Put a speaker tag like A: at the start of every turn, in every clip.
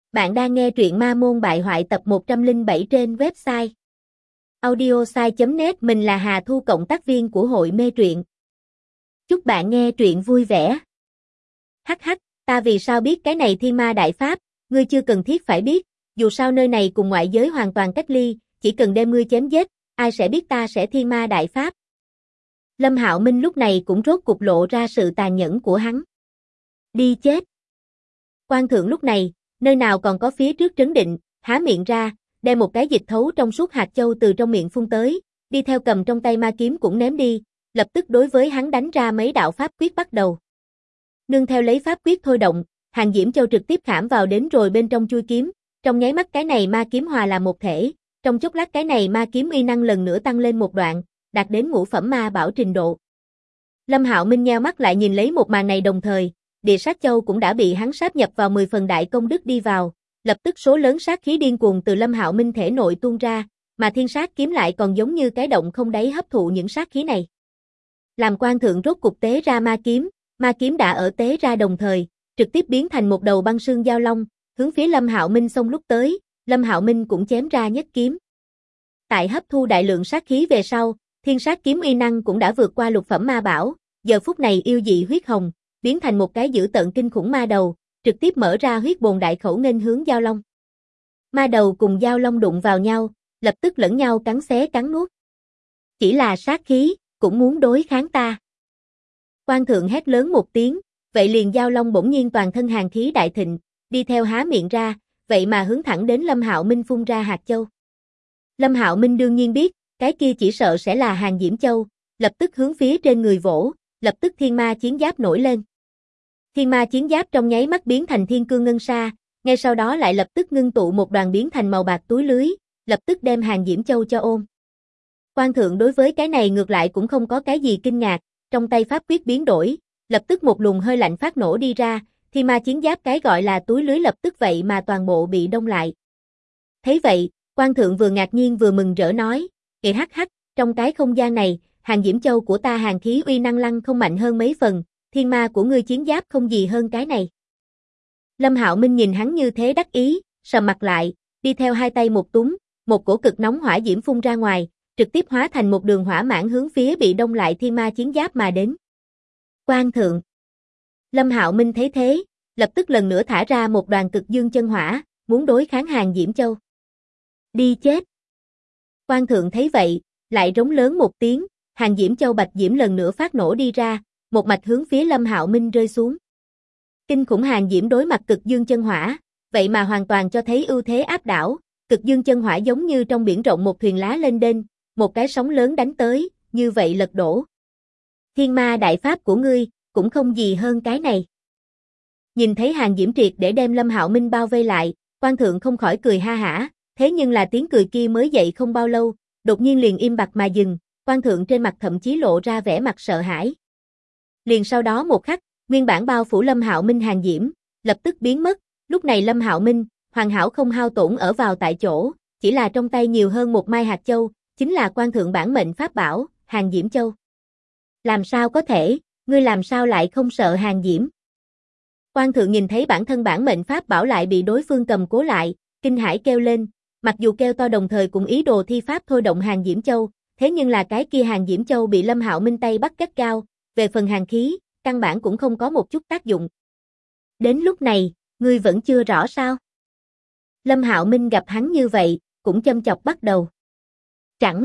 A: Bạn đang nghe truyện Ma Môn Bại Hoại tập 107 trên website audiosai.net. Mình là Hà Thu, cộng tác viên của hội mê truyện. Chúc bạn nghe truyện vui vẻ. Hắc hắc, ta vì sao biết cái này Thiên Ma Đại Pháp, ngươi chưa cần thiết phải biết, dù sao nơi này cùng ngoại giới hoàn toàn cách ly, chỉ cần đem ngươi chém giết, ai sẽ biết ta sẽ Thiên Ma Đại Pháp. Lâm Hạo Minh lúc này cũng rốt cục lộ ra sự tàn nhẫn của hắn. Đi chết. Quan thượng lúc này, nơi nào còn có phía trước trấn định, há miệng ra, đem một cái dịch thấu trong suốt hạt châu từ trong miệng phun tới, đi theo cầm trong tay ma kiếm cũng ném đi, lập tức đối với hắn đánh ra mấy đạo pháp quyết bắt đầu. Nương theo lấy pháp quyết thôi động, Hàng Diễm Châu trực tiếp khảm vào đến rồi bên trong chui kiếm, trong nháy mắt cái này ma kiếm hòa làm một thể, trong chốc lát cái này ma kiếm uy năng lần nữa tăng lên một đoạn, đạt đến ngũ phẩm ma bảo trình độ. Lâm Hạo Minh nheo mắt lại nhìn lấy một màn này, đồng thời Địa Sát Châu cũng đã bị hắn sáp nhập vào 10 phần đại công đức đi vào, lập tức số lớn sát khí điên cuồng từ Lâm Hạo Minh thể nội tuôn ra, mà Thiên Sát kiếm lại còn giống như cái động không đáy hấp thụ những sát khí này. Làm quan thượng rốt cục tế ra ma kiếm đã ở tế ra đồng thời, trực tiếp biến thành một đầu băng sương giao long, hướng phía Lâm Hạo Minh xông lúc tới, Lâm Hạo Minh cũng chém ra nhất kiếm. Tại hấp thu đại lượng sát khí về sau, Thiên Sát kiếm uy năng cũng đã vượt qua lục phẩm ma bảo, giờ phút này yêu dị huyết hồng, biến thành một cái dữ tợn kinh khủng ma đầu, trực tiếp mở ra huyết bồn đại khẩu nghênh hướng giao long. Ma đầu cùng giao long đụng vào nhau, lập tức lẫn nhau cắn xé cắn nuốt. Chỉ là sát khí, cũng muốn đối kháng ta. Quan thượng hét lớn một tiếng, vậy liền giao long bỗng nhiên toàn thân hàn khí đại thịnh, đi theo há miệng ra, vậy mà hướng thẳng đến Lâm Hạo Minh phun ra hạt châu. Lâm Hạo Minh đương nhiên biết, cái kia chỉ sợ sẽ là Hàng Diễm Châu, lập tức hướng phía trên người vỗ, lập tức thiên ma chiến giáp nổi lên. Thiên ma chiến giáp trong nháy mắt biến thành thiên cương ngân sa, ngay sau đó lại lập tức ngưng tụ một đoàn biến thành màu bạc túi lưới, lập tức đem Hàng Diễm Châu cho ôm. Quan thượng đối với cái này ngược lại cũng không có cái gì kinh ngạc, trong tay pháp quyết biến đổi, lập tức một luồng hơi lạnh phát nổ đi ra, thiên ma chiến giáp cái gọi là túi lưới lập tức vậy mà toàn bộ bị đông lại. Thấy vậy, quan thượng vừa ngạc nhiên vừa mừng rỡ nói, kệ hắc hắc, trong cái không gian này, Hàng Diễm Châu của ta hàng khí uy năng lăng không mạnh hơn mấy phần, thiên ma của ngươi chiến giáp không gì hơn cái này. Lâm Hạo Minh nhìn hắn như thế đắc ý, sầm mặt lại, đi theo hai tay một túm, một cổ cực nóng hỏa diễm phun ra ngoài, trực tiếp hóa thành một đường hỏa mãn hướng phía bị đông lại thiên ma chiến giáp mà đến. Quan thượng. Lâm Hạo Minh thấy thế, lập tức lần nữa thả ra một đoàn cực dương chân hỏa, muốn đối kháng Hàng Diễm Châu. Đi chết. Quan thượng thấy vậy, lại rống lớn một tiếng, Hàng Diễm Châu bạch diễm lần nữa phát nổ đi ra, một mạch hướng phía Lâm Hạo Minh rơi xuống. Kinh khủng Hàng Diễm đối mặt cực dương chân hỏa, vậy mà hoàn toàn cho thấy ưu thế áp đảo, cực dương chân hỏa giống như trong biển rộng một thuyền lá lên đên, một cái sóng lớn đánh tới, như vậy lật đổ. Thiên ma đại pháp của ngươi, cũng không gì hơn cái này. Nhìn thấy Hàng Diễm triệt để đem Lâm Hạo Minh bao vây lại, quan thượng không khỏi cười ha hả, thế nhưng là tiếng cười kia mới dậy không bao lâu, đột nhiên liền im bặt mà dừng, quan thượng trên mặt thậm chí lộ ra vẻ mặt sợ hãi. Liền sau đó một khắc, nguyên bản bao phủ Lâm Hạo Minh Hàng Diễm, lập tức biến mất, lúc này Lâm Hạo Minh, hoàn hảo không hao tổn ở vào tại chỗ, chỉ là trong tay nhiều hơn một mai hạt châu, chính là quan thượng bản mệnh pháp bảo, Hàng Diễm Châu. Làm sao có thể, ngươi làm sao lại không sợ Hàng Diễm? Quan thượng nhìn thấy bản thân bản mệnh pháp bảo lại bị đối phương cầm cố lại, kinh hãi kêu lên, mặc dù kêu to đồng thời cũng ý đồ thi pháp thôi động Hàng Diễm Châu, thế nhưng là cái kia Hàng Diễm Châu bị Lâm Hạo Minh tay bắt gắt gao, về phần hàn khí, căn bản cũng không có một chút tác dụng. Đến lúc này, ngươi vẫn chưa rõ sao? Lâm Hạo Minh gặp hắn như vậy, cũng châm chọc bắt đầu. Chẳng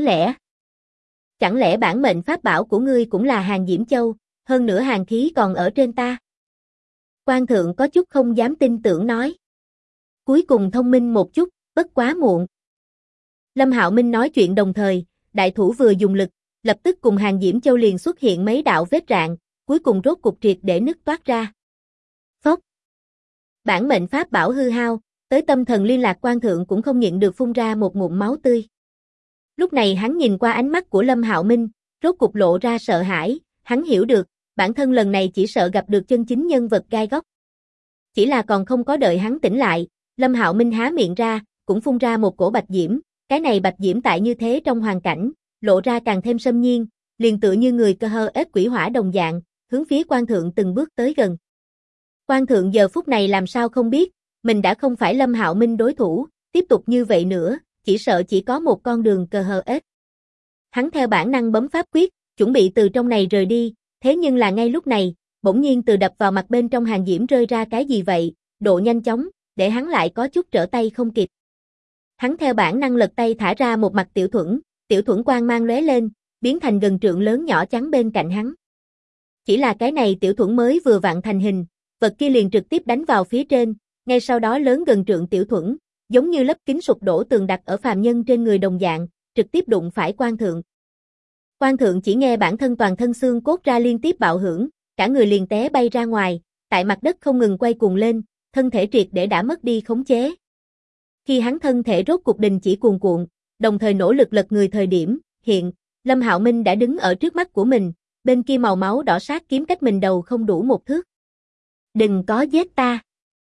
A: lẽ bản mệnh pháp bảo của ngươi cũng là Hàng Diễm Châu, hơn nữa hàn khí còn ở trên ta? Quan thượng có chút không dám tin tưởng nói. Cuối cùng thông minh một chút, bất quá muộn. Lâm Hạo Minh nói chuyện đồng thời, đại thủ vừa dùng lực, lập tức cùng Hàng Diễm Châu liền xuất hiện mấy đạo vết rạn, cuối cùng rốt cục triệt để nứt toát ra. Phốc. Bản mệnh pháp bảo hư hao, tới tâm thần liên lạc quan thượng cũng không nhịn được phun ra một ngụm máu tươi. Lúc này hắn nhìn qua ánh mắt của Lâm Hạo Minh, rốt cục lộ ra sợ hãi, hắn hiểu được, bản thân lần này chỉ sợ gặp được chân chính nhân vật gai góc. Chỉ là còn không có đợi hắn tỉnh lại, Lâm Hạo Minh há miệng ra, cũng phun ra một cổ bạch diễm, cái này bạch diễm tại như thế trong hoàn cảnh, lộ ra càng thêm xâm nhiên, liền tựa như người cơ hơ ếch quỷ hỏa đồng dạng, hướng phía quan thượng từng bước tới gần. Quan thượng giờ phút này làm sao không biết, mình đã không phải Lâm Hạo Minh đối thủ, tiếp tục như vậy nữa, chỉ sợ chỉ có một con đường cờ hờ ết. Hắn theo bản năng bấm pháp quyết, chuẩn bị từ trong này rời đi, thế nhưng là ngay lúc này, bỗng nhiên từ đập vào mặt bên trong hàng diễm rơi ra cái gì vậy, độ nhanh chóng, để hắn lại có chút trở tay không kịp. Hắn theo bản năng lật tay thả ra một mặt tiểu thuẫn quang mang lóe lên, biến thành gần trượng lớn nhỏ chắn bên cạnh hắn. Chỉ là cái này tiểu thuẫn mới vừa vặn thành hình, vật kia liền trực tiếp đánh vào phía trên, ngay sau đó lớn gần trượng tiểu thuẫn, giống như lấp kính sụp đổ tường đặt ở phàm nhân trên người đồng dạng, trực tiếp đụng phải Quan Thượng. Quan Thượng chỉ nghe bản thân toàn thân xương cốt ra liên tiếp bạo hưởng, cả người liền té bay ra ngoài, tại mặt đất không ngừng quay cuồng lên, thân thể triệt để đã mất đi khống chế. Khi hắn thân thể rốt cục đình chỉ cuồn cuộn, đồng thời nỗ lực lật người thời điểm, hiện, Lâm Hạo Minh đã đứng ở trước mắt của mình, bên kia màu máu đỏ sát kiếm cách mình đầu không đủ một thước. Đừng có giết ta.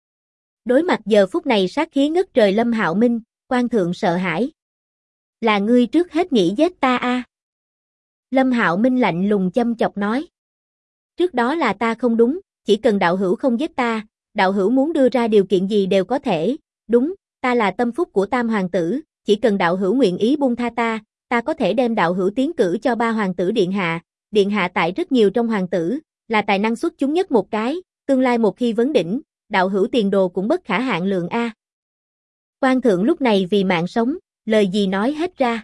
A: Đối mặt giờ phút này sát khí ngất trời Lâm Hạo Minh, Quan Thượng sợ hãi. Là ngươi trước hết nghĩ giết ta a? Lâm Hạo Minh lạnh lùng châm chọc nói. Trước đó là ta không đúng, chỉ cần đạo hữu không giết ta, đạo hữu muốn đưa ra điều kiện gì đều có thể, đúng, ta là tâm phúc của Tam Hoàng tử, chỉ cần đạo hữu nguyện ý buông tha ta có thể đem đạo hữu tiến cử cho 3 hoàng tử điện hạ tại rất nhiều trong hoàng tử, là tài năng xuất chúng nhất một cái, tương lai một khi vấn đỉnh, đạo hữu tiền đồ cũng bất khả hạn lượng a. Quan Thượng lúc này vì mạng sống, lời gì nói hết ra.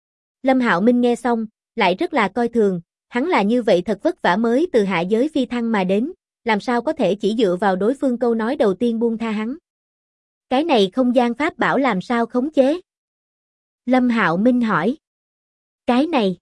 A: Lâm Hạo Minh nghe xong, lại rất là coi thường, hắn là như vậy thật vất vả mới từ hạ giới phi thăng mà đến, làm sao có thể chỉ dựa vào đối phương câu nói đầu tiên buông tha hắn. Cái này không gian pháp bảo làm sao khống chế? Lâm Hạo Minh hỏi. Cái này.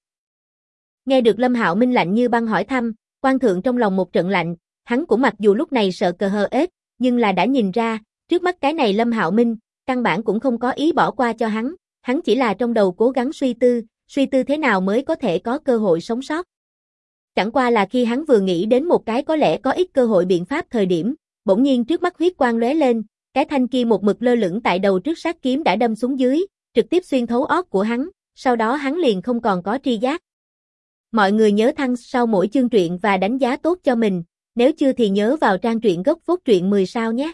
A: Nghe được Lâm Hạo Minh lạnh như băng hỏi thăm, Quan Thượng trong lòng một trận lạnh, hắn cũng mặc dù lúc này sợ cờ hờ ết, nhưng là đã nhìn ra, trước mắt cái này Lâm Hạo Minh, căn bản cũng không có ý bỏ qua cho hắn chỉ là trong đầu cố gắng suy tư thế nào mới có thể có cơ hội sống sót. Chẳng qua là khi hắn vừa nghĩ đến một cái có lẽ có ít cơ hội biện pháp thời điểm, bỗng nhiên trước mắt huyết quang lóe lên, cái thanh kia một mực lơ lửng tại đầu trước sát kiếm đã đâm xuống dưới, trực tiếp xuyên thấu óc của hắn, sau đó hắn liền không còn có tri giác. Mọi người nhớ thăng sau mỗi chương truyện và đánh giá tốt cho mình, nếu chưa thì nhớ vào trang truyện gốc phốt truyện 10 sao nhé.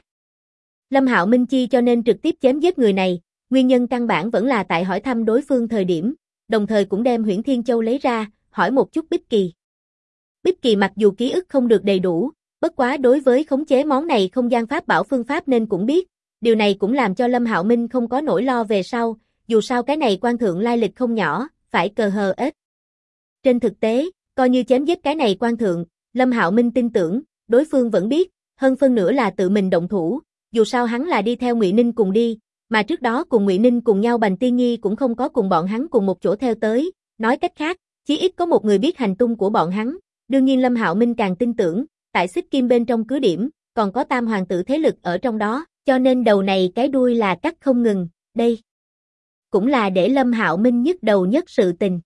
A: Lâm Hạo Minh chi cho nên trực tiếp chém giết người này, nguyên nhân căn bản vẫn là tại hỏi thăm đối phương thời điểm, đồng thời cũng đem Huyễn Thiên Châu lấy ra, hỏi một chút Bích Kỳ. Bích Kỳ mặc dù ký ức không được đầy đủ, bất quá đối với khống chế món này không gian pháp bảo phương pháp nên cũng biết, điều này cũng làm cho Lâm Hạo Minh không có nỗi lo về sau, dù sao cái này Quan Thượng lai lịch không nhỏ, phải cờ hờ ết. Trên thực tế, coi như chém giết cái này Quan Thượng, Lâm Hạo Minh tin tưởng, đối phương vẫn biết, hơn phân nửa là tự mình động thủ, dù sao hắn là đi theo Ngụy Ninh cùng đi, mà trước đó cùng Ngụy Ninh cùng nhau Bành Tiên Nhi cũng không có cùng bọn hắn cùng một chỗ theo tới, nói cách khác, chí ít có một người biết hành tung của bọn hắn, đương nhiên Lâm Hạo Minh càng tin tưởng, tại Xích Kim bên trong cứ điểm, còn có Tam Hoàng tử thế lực ở trong đó, cho nên đầu này cái đuôi là cắt không ngừng, đây cũng là để Lâm Hạo Minh nhức đầu nhất sự tình.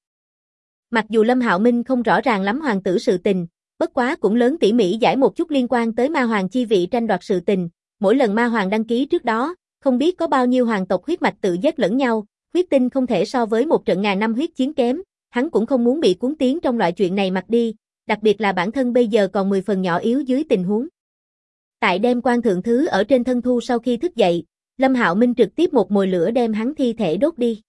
A: Mặc dù Lâm Hạo Minh không rõ ràng lắm hoàng tử sự tình, bất quá cũng lớn tỉ mỉ giải một chút liên quan tới ma hoàng chi vị tranh đoạt sự tình, mỗi lần ma hoàng đăng ký trước đó, không biết có bao nhiêu hoàng tộc huyết mạch tự giết lẫn nhau, huyết tinh không thể so với một trận ngàn năm huyết chiến kém, hắn cũng không muốn bị cuốn tiến trong loại chuyện này mặc đi, đặc biệt là bản thân bây giờ còn 10 phần nhỏ yếu dưới tình huống. Tại đem Quan Thượng thứ ở trên thân thu sau khi thức dậy, Lâm Hạo Minh trực tiếp một mồi lửa đem hắn thi thể đốt đi.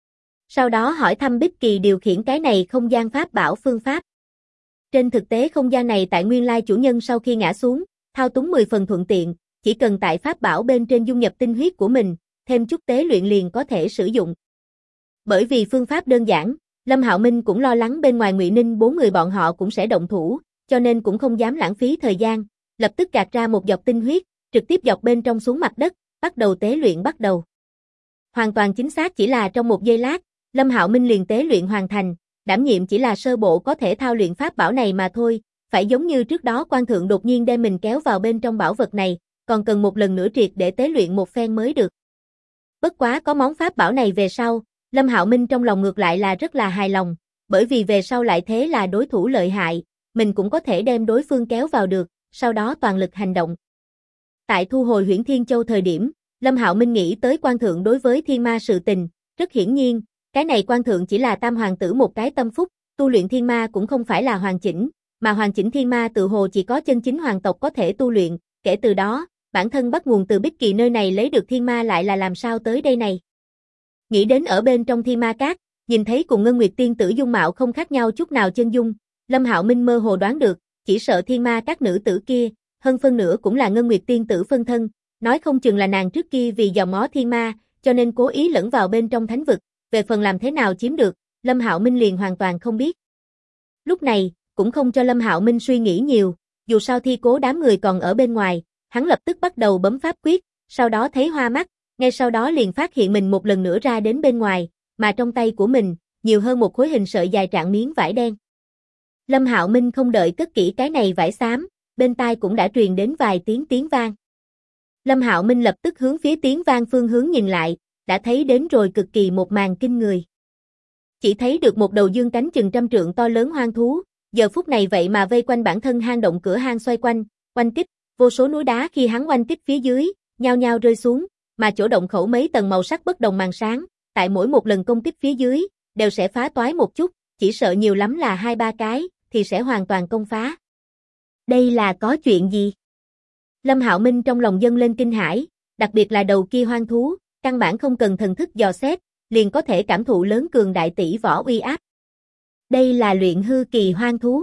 A: Sau đó hỏi thăm Bích Kỳ điều khiển cái này không gian pháp bảo phương pháp. Trên thực tế không gian này tại nguyên lai chủ nhân sau khi ngã xuống, thao túng 10 phần thuận tiện, chỉ cần tại pháp bảo bên trên dung nhập tinh huyết của mình, thêm chút tế luyện liền có thể sử dụng. Bởi vì phương pháp đơn giản, Lâm Hạo Minh cũng lo lắng bên ngoài Ngụy Ninh 4 người bọn họ cũng sẽ động thủ, cho nên cũng không dám lãng phí thời gian, lập tức gạt ra một giọt tinh huyết, trực tiếp dọc bên trong xuống mặt đất, bắt đầu tế luyện bắt đầu. Hoàn toàn chính xác chỉ là trong một giây lát, Lâm Hạo Minh liền tế luyện hoàn thành, đảm nhiệm chỉ là sơ bộ có thể thao luyện pháp bảo này mà thôi, phải giống như trước đó Quan Thượng đột nhiên đem mình kéo vào bên trong bảo vật này, còn cần một lần nữa triệt để tế luyện một phen mới được. Bất quá có món pháp bảo này về sau, Lâm Hạo Minh trong lòng ngược lại là rất là hài lòng, bởi vì về sau lại thế là đối thủ lợi hại, mình cũng có thể đem đối phương kéo vào được, sau đó toàn lực hành động. Tại thu hồi Huyễn Thiên Châu thời điểm, Lâm Hạo Minh nghĩ tới Quan Thượng đối với thiên ma sự tình, rất hiển nhiên, cái này Quan Thượng chỉ là Tam Hoàng tử một cái tâm phúc, tu luyện thiên ma cũng không phải là hoàn chỉnh, mà hoàn chỉnh thiên ma tự hồ chỉ có chân chính hoàng tộc có thể tu luyện, kể từ đó, bản thân bắt nguồn từ Bích Kỳ nơi này lấy được thiên ma lại là làm sao tới đây này. Nghĩ đến ở bên trong thiên ma cát, nhìn thấy cùng Ngân Nguyệt tiên tử dung mạo không khác nhau chút nào chân dung, Lâm Hạo Minh mơ hồ đoán được, chỉ sợ thiên ma các nữ tử kia, hơn phân nửa cũng là Ngân Nguyệt tiên tử phân thân, nói không chừng là nàng trước kia vì dòm ngó thiên ma, cho nên cố ý lẫn vào bên trong thánh vực, về phần làm thế nào chiếm được, Lâm Hạo Minh liền hoàn toàn không biết. Lúc này, cũng không cho Lâm Hạo Minh suy nghĩ nhiều, dù sao thi cố đám người còn ở bên ngoài, hắn lập tức bắt đầu bấm pháp quyết, sau đó thấy hoa mắt, ngay sau đó liền phát hiện mình một lần nữa ra đến bên ngoài, mà trong tay của mình, nhiều hơn một khối hình sợi dài trạng miếng vải đen. Lâm Hạo Minh không đợi cất kỹ cái này vải xám, bên tai cũng đã truyền đến vài tiếng vang. Lâm Hạo Minh lập tức hướng phía tiếng vang phương hướng nhìn lại, đã thấy đến rồi cực kỳ một màn kinh người. Chỉ thấy được một đầu dương cánh chừng trăm trượng to lớn hoang thú, giờ phút này vậy mà vây quanh bản thân hang động cửa hang xoay quanh, oanh kích, vô số núi đá khi hắn oanh kích phía dưới, nhao nhao rơi xuống, mà chỗ động khẩu mấy tầng màu sắc bất đồng màn sáng, tại mỗi một lần công kích phía dưới, đều sẽ phá toái một chút, chỉ sợ nhiều lắm là 2-3 cái, thì sẽ hoàn toàn công phá. Đây là có chuyện gì? Lâm Hạo Minh trong lòng dâng lên kinh hãi, đặc biệt là đầu kia hoang thú, căn bản không cần thần thức dò xét, liền có thể cảm thụ lớn cường đại tỷ võ uy áp. Đây là luyện hư kỳ hoang thú.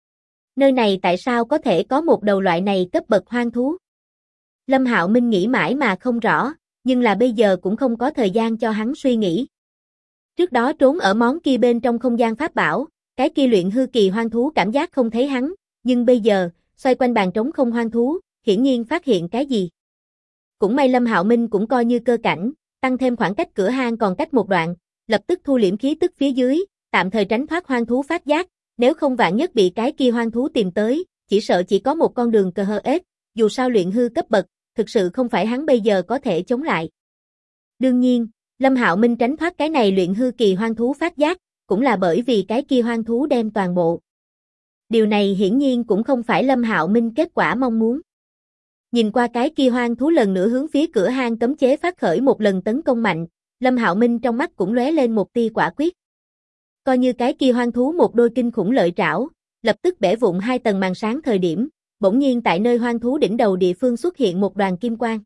A: Nơi này tại sao có thể có một đầu loại này cấp bậc hoang thú? Lâm Hạo Minh nghĩ mãi mà không rõ, nhưng là bây giờ cũng không có thời gian cho hắn suy nghĩ. Trước đó trốn ở món kia bên trong không gian pháp bảo, cái kia luyện hư kỳ hoang thú cảm giác không thấy hắn, nhưng bây giờ, xoay quanh bàn trống không hoang thú, hiển nhiên phát hiện cái gì. Cũng may Lâm Hạo Minh cũng coi như cơ cảnh, tăng thêm khoảng cách cửa hang còn cách một đoạn, lập tức thu liễm khí tức phía dưới, tạm thời tránh thoát hoang thú phát giác, nếu không vạn nhất bị cái kia hoang thú tìm tới, chỉ sợ chỉ có một con đường KHS, dù sao luyện hư cấp bậc, thực sự không phải hắn bây giờ có thể chống lại. Đương nhiên, Lâm Hạo Minh tránh thoát cái này luyện hư kỳ hoang thú phát giác, cũng là bởi vì cái kia hoang thú đem toàn bộ. Điều này hiển nhiên cũng không phải Lâm Hạo Minh kết quả mong muốn. Nhìn qua cái kia hoang thú lần nữa hướng phía cửa hang cấm chế phát khởi một lần tấn công mạnh, Lâm Hạo Minh trong mắt cũng lóe lên một tia quả quyết. Coi như cái kia hoang thú một đôi kinh khủng lợi trảo, lập tức bẻ vụn 2 tầng màn sáng thời điểm, bỗng nhiên tại nơi hoang thú đỉnh đầu địa phương xuất hiện một đoàn kim quang.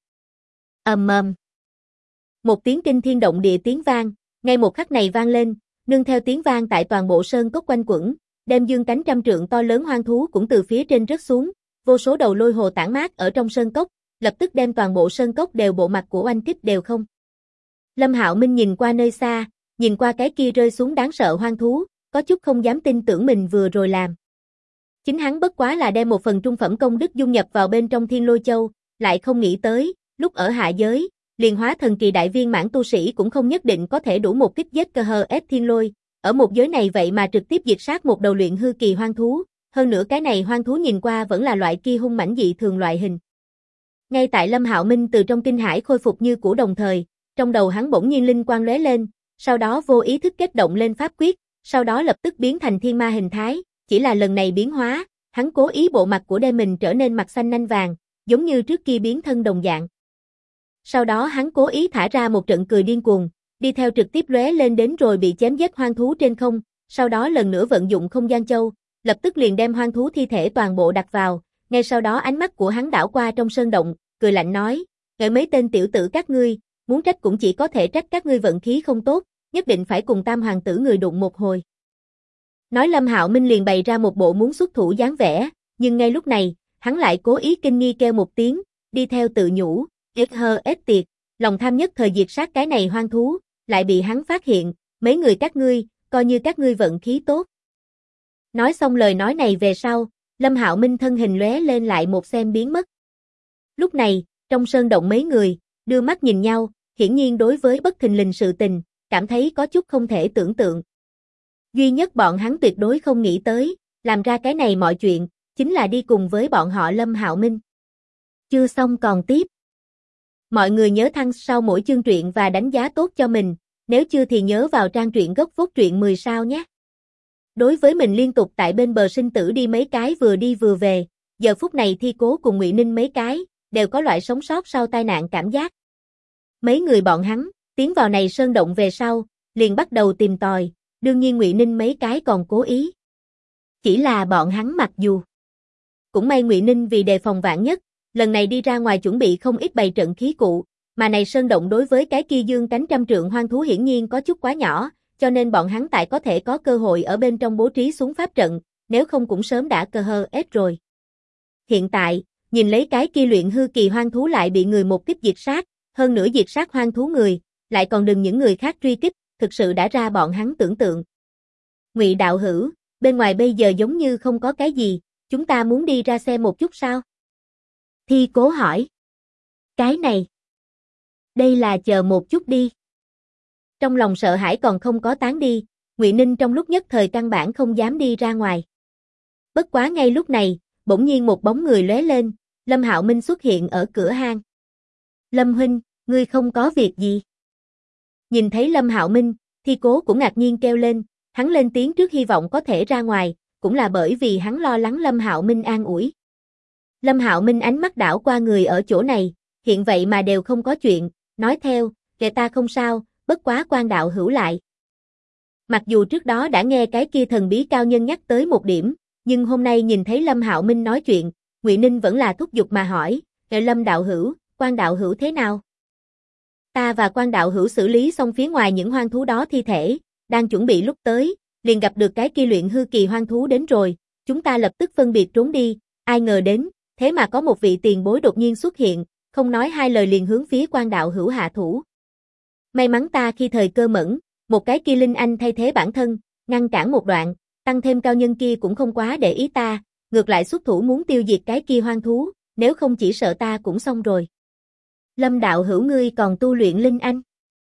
A: Ầm ầm. Một tiếng kinh thiên động địa tiếng vang, ngay một khắc này vang lên, nương theo tiếng vang tại toàn bộ sơn cốc quanh quẩn, đem dương cánh trăm trượng to lớn hoang thú cũng từ phía trên rớt xuống, vô số đầu lôi hồ tản mát ở trong sơn cốc, lập tức đem toàn bộ sơn cốc đều bộ mặt của oanh kích đều không. Lâm Hạo Minh nhìn qua nơi xa, nhìn qua cái kia rơi xuống đáng sợ hoang thú, có chút không dám tin tưởng mình vừa rồi làm. Chính hắn bất quá là đem một phần trung phẩm công đức dung nhập vào bên trong Thiên Lôi Châu, lại không nghĩ tới, lúc ở hạ giới, liền hóa thần kỳ đại viên mãn tu sĩ cũng không nhất định có thể đủ một kích giết KHS Thiên Lôi, ở một giới này vậy mà trực tiếp diệt sát một đầu luyện hư kỳ hoang thú, hơn nữa cái này hoang thú nhìn qua vẫn là loại kia hung mãnh dị thường loại hình. Ngay tại Lâm Hạo Minh từ trong kinh hãi khôi phục như cũ đồng thời, trong đầu hắn bỗng nhiên linh quang lóe lên, sau đó vô ý thức kết động lên pháp quyết, sau đó lập tức biến thành thiên ma hình thái, chỉ là lần này biến hóa, hắn cố ý bộ mặt của đem mình trở nên mặt xanh nanh vàng, giống như trước kia biến thân đồng dạng. Sau đó hắn cố ý thả ra một trận cười điên cuồng, đi theo trực tiếp lóe lên đến rồi bị chém giết hoang thú trên không, sau đó lần nữa vận dụng không gian châu, lập tức liền đem hoang thú thi thể toàn bộ đặt vào, ngay sau đó ánh mắt của hắn đảo qua trong sơn động, cười lạnh nói, "Ngợi mấy tên tiểu tử các ngươi, muốn trách cũng chỉ có thể trách các ngươi vận khí không tốt, nhất định phải cùng Tam hoàng tử người đụng một hồi." Nói Lâm Hạo Minh liền bày ra một bộ muốn xuất thủ dáng vẻ, nhưng ngay lúc này, hắn lại cố ý kinh nghi kêu một tiếng, đi theo tự nhủ, "Ít tiệt, lòng tham nhất thời diệt sát cái này hoang thú, lại bị hắn phát hiện, mấy người các ngươi, coi như các ngươi vận khí tốt." Nói xong lời nói này về sau, Lâm Hạo Minh thân hình lóe lên lại một xem biến mất. Lúc này, trong sơn động mấy người, đưa mắt nhìn nhau, hiển nhiên đối với bất thình lình sự tình, cảm thấy có chút không thể tưởng tượng. Duy nhất bọn hắn tuyệt đối không nghĩ tới, làm ra cái này mọi chuyện, chính là đi cùng với bọn họ Lâm Hạo Minh. Chưa xong còn tiếp. Mọi người nhớ thăng sau mỗi chương truyện và đánh giá tốt cho mình, nếu chưa thì nhớ vào trang truyện gốc phốt truyện 10 sao nhé. Đối với mình liên tục tại bên bờ sinh tử đi mấy cái vừa đi vừa về, giờ phút này Thi Cố cùng Ngụy Ninh mấy cái, đều có loại sống sót sau tai nạn cảm giác. Mấy người bọn hắn, tiến vào này sơn động về sau, liền bắt đầu tìm tòi, đương nhiên Ngụy Ninh mấy cái còn cố ý. Chỉ là bọn hắn mặc dù cũng may Ngụy Ninh vì đề phòng vạn nhất, lần này đi ra ngoài chuẩn bị không ít bày trận khí cụ, mà này sơn động đối với cái kia dương cánh trăm trượng hoang thú hiển nhiên có chút quá nhỏ, cho nên bọn hắn tại có thể có cơ hội ở bên trong bố trí xuống pháp trận, nếu không cũng sớm đã cơ hơ ết rồi. Hiện tại, nhìn lấy cái kia luyện hư kỳ hoang thú lại bị người một kích diệt sát, hơn nữa diệt sát hoang thú người, lại còn đừng những người khác truy kích, thực sự đã ra bọn hắn tưởng tượng. Ngụy đạo hữu, bên ngoài bây giờ giống như không có cái gì, chúng ta muốn đi ra xem một chút sao? Thi Cố hỏi. Cái này. Đây là chờ một chút đi. Trong lòng sợ hãi còn không có tán đi, Ngụy Ninh trong lúc nhất thời căn bản không dám đi ra ngoài. Bất quá ngay lúc này, bỗng nhiên một bóng người lóe lên, Lâm Hạo Minh xuất hiện ở cửa hang. Lâm huynh, ngươi không có việc gì? Nhìn thấy Lâm Hạo Minh, Thi Cố cũng ngạc nhiên kêu lên, hắn lên tiếng trước hy vọng có thể ra ngoài, cũng là bởi vì hắn lo lắng Lâm Hạo Minh an ủi. Lâm Hạo Minh ánh mắt đảo qua người ở chỗ này, hiện vậy mà đều không có chuyện, nói theo, kệ ta không sao, bất quá Quan đạo hữu lại. Mặc dù trước đó đã nghe cái kia thần bí cao nhân nhắc tới một điểm, nhưng hôm nay nhìn thấy Lâm Hạo Minh nói chuyện, Ngụy Ninh vẫn là thúc giục mà hỏi, Lâm đạo hữu, Quan đạo hữu thế nào? Ta và Quan đạo hữu xử lý xong phía ngoài những hoang thú đó thi thể, đang chuẩn bị lúc tới, liền gặp được cái kia luyện hư kỳ hoang thú đến rồi, chúng ta lập tức phân biệt trốn đi, ai ngờ đến, thế mà có một vị tiền bối đột nhiên xuất hiện, không nói hai lời liền hướng phía Quan đạo hữu hạ thủ. May mắn ta khi thời cơ mẫn, một cái kia linh anh thay thế bản thân, ngăn cản một đoạn, tăng thêm cao nhân kia cũng không quá để ý ta, ngược lại xuất thủ muốn tiêu diệt cái kia hoang thú, nếu không chỉ sợ ta cũng xong rồi. Lâm đạo hữu ngươi còn tu luyện linh anh?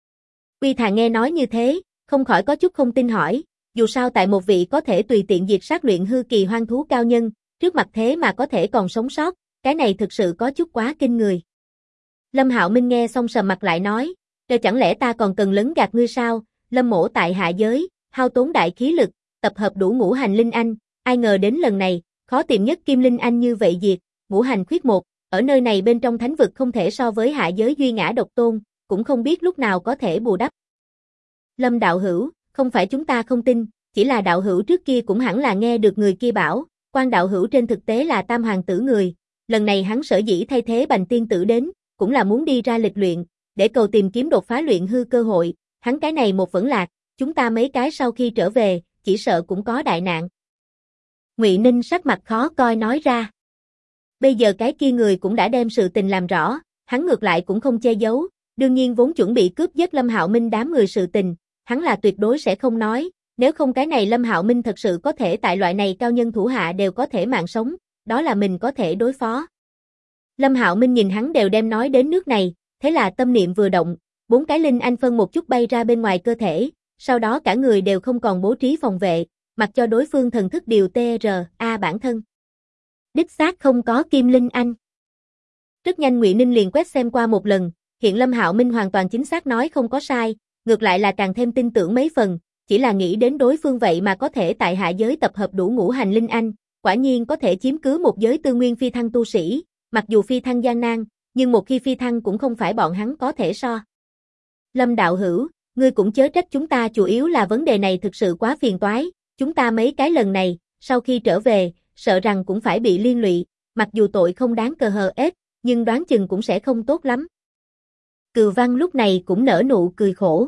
A: Uy Thà nghe nói như thế, không khỏi có chút không tin hỏi, dù sao tại một vị có thể tùy tiện diệt sát luyện hư kỳ hoang thú cao nhân, trước mặt thế mà có thể còn sống sót, cái này thực sự có chút quá kinh người. Lâm Hạo Minh nghe xong sầm mặt lại nói, chẳng lẽ ta còn cần lấn gạt ngươi sao? Lâm mỗ tại hạ giới, hao tốn đại khí lực, tập hợp đủ ngũ hành linh anh, ai ngờ đến lần này, khó tìm nhất kim linh anh như vậy diệt, ngũ hành khuyết một, ở nơi này bên trong thánh vực không thể so với hạ giới duy ngã độc tôn, cũng không biết lúc nào có thể bù đắp. Lâm đạo hữu, không phải chúng ta không tin, chỉ là đạo hữu trước kia cũng hẳn là nghe được người kia bảo, Quan đạo hữu trên thực tế là tam hoàng tử người, lần này hắn sở dĩ thay thế Bành tiên tử đến, cũng là muốn đi ra lịch luyện, để cầu tìm kiếm đột phá luyện hư cơ hội, hắn cái này một vẫn lạc, chúng ta mấy cái sau khi trở về, chỉ sợ cũng có đại nạn. Ngụy Ninh sắc mặt khó coi nói ra. Bây giờ cái kia người cũng đã đem sự tình làm rõ, hắn ngược lại cũng không che giấu, đương nhiên vốn chuẩn bị cướp giết Lâm Hạo Minh đám người sự tình, hắn là tuyệt đối sẽ không nói, nếu không cái này Lâm Hạo Minh thật sự có thể tại loại này cao nhân thủ hạ đều có thể mạng sống, đó là mình có thể đối phó. Lâm Hạo Minh nhìn hắn đều đem nói đến nước này, thế là tâm niệm vừa động, 4 cái linh anh phân một chút bay ra bên ngoài cơ thể, sau đó cả người đều không còn bố trí phòng vệ, mặc cho đối phương thần thức điều TRA bản thân. Đích xác không có kim linh anh. Rất nhanh Ngụy Ninh liền quét xem qua một lần, hiện Lâm Hạo Minh hoàn toàn chính xác nói không có sai, ngược lại là càng thêm tin tưởng mấy phần, chỉ là nghĩ đến đối phương vậy mà có thể tại hạ giới tập hợp đủ ngũ hành linh anh, quả nhiên có thể chiếm cứ một giới tư nguyên phi thăng tu sĩ, mặc dù phi thăng gian nan, nhưng một khi phi thăng cũng không phải bọn hắn có thể so. Lâm đạo hữu, ngươi cũng chớ trách chúng ta, chủ yếu là vấn đề này thực sự quá phiền toái, chúng ta mấy cái lần này, sau khi trở về, sợ rằng cũng phải bị liên lụy, mặc dù tội không đáng cờ hờ ết, nhưng đoán chừng cũng sẽ không tốt lắm. Cừu Văn lúc này cũng nở nụ cười khổ.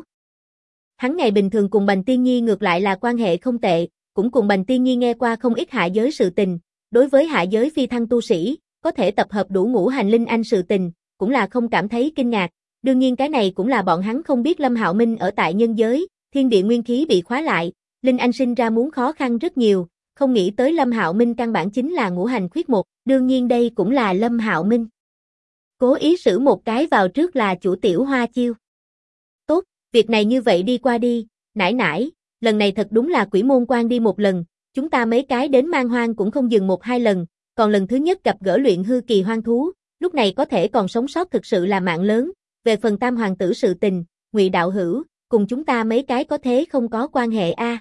A: Hắn ngày bình thường cùng Bành Tiên Nhi ngược lại là quan hệ không tệ, cũng cùng Bành Tiên Nhi nghe qua không ít hạ giới sự tình, đối với hạ giới phi thăng tu sĩ, có thể tập hợp đủ ngũ hành linh anh sự tình, cũng là không cảm thấy kinh ngạc, đương nhiên cái này cũng là bọn hắn không biết Lâm Hạo Minh ở tại nhân giới, thiên địa nguyên khí bị khóa lại, linh anh sinh ra muốn khó khăn rất nhiều, không nghĩ tới Lâm Hạo Minh căn bản chính là ngũ hành khuyết một, đương nhiên đây cũng là Lâm Hạo Minh cố ý xử một cái vào trước là chủ tiểu hoa chiêu. Tốt, việc này như vậy đi qua đi, nãi nãi, lần này thật đúng là quỷ môn quan đi một lần, chúng ta mấy cái đến Man Hoang cũng không dừng một hai lần, còn lần thứ nhất gặp gỡ luyện hư kỳ hoang thú, lúc này có thể còn sống sót thực sự là mạng lớn, về phần tam hoàng tử sự tình, Ngụy đạo hữu, cùng chúng ta mấy cái có thế không có quan hệ a.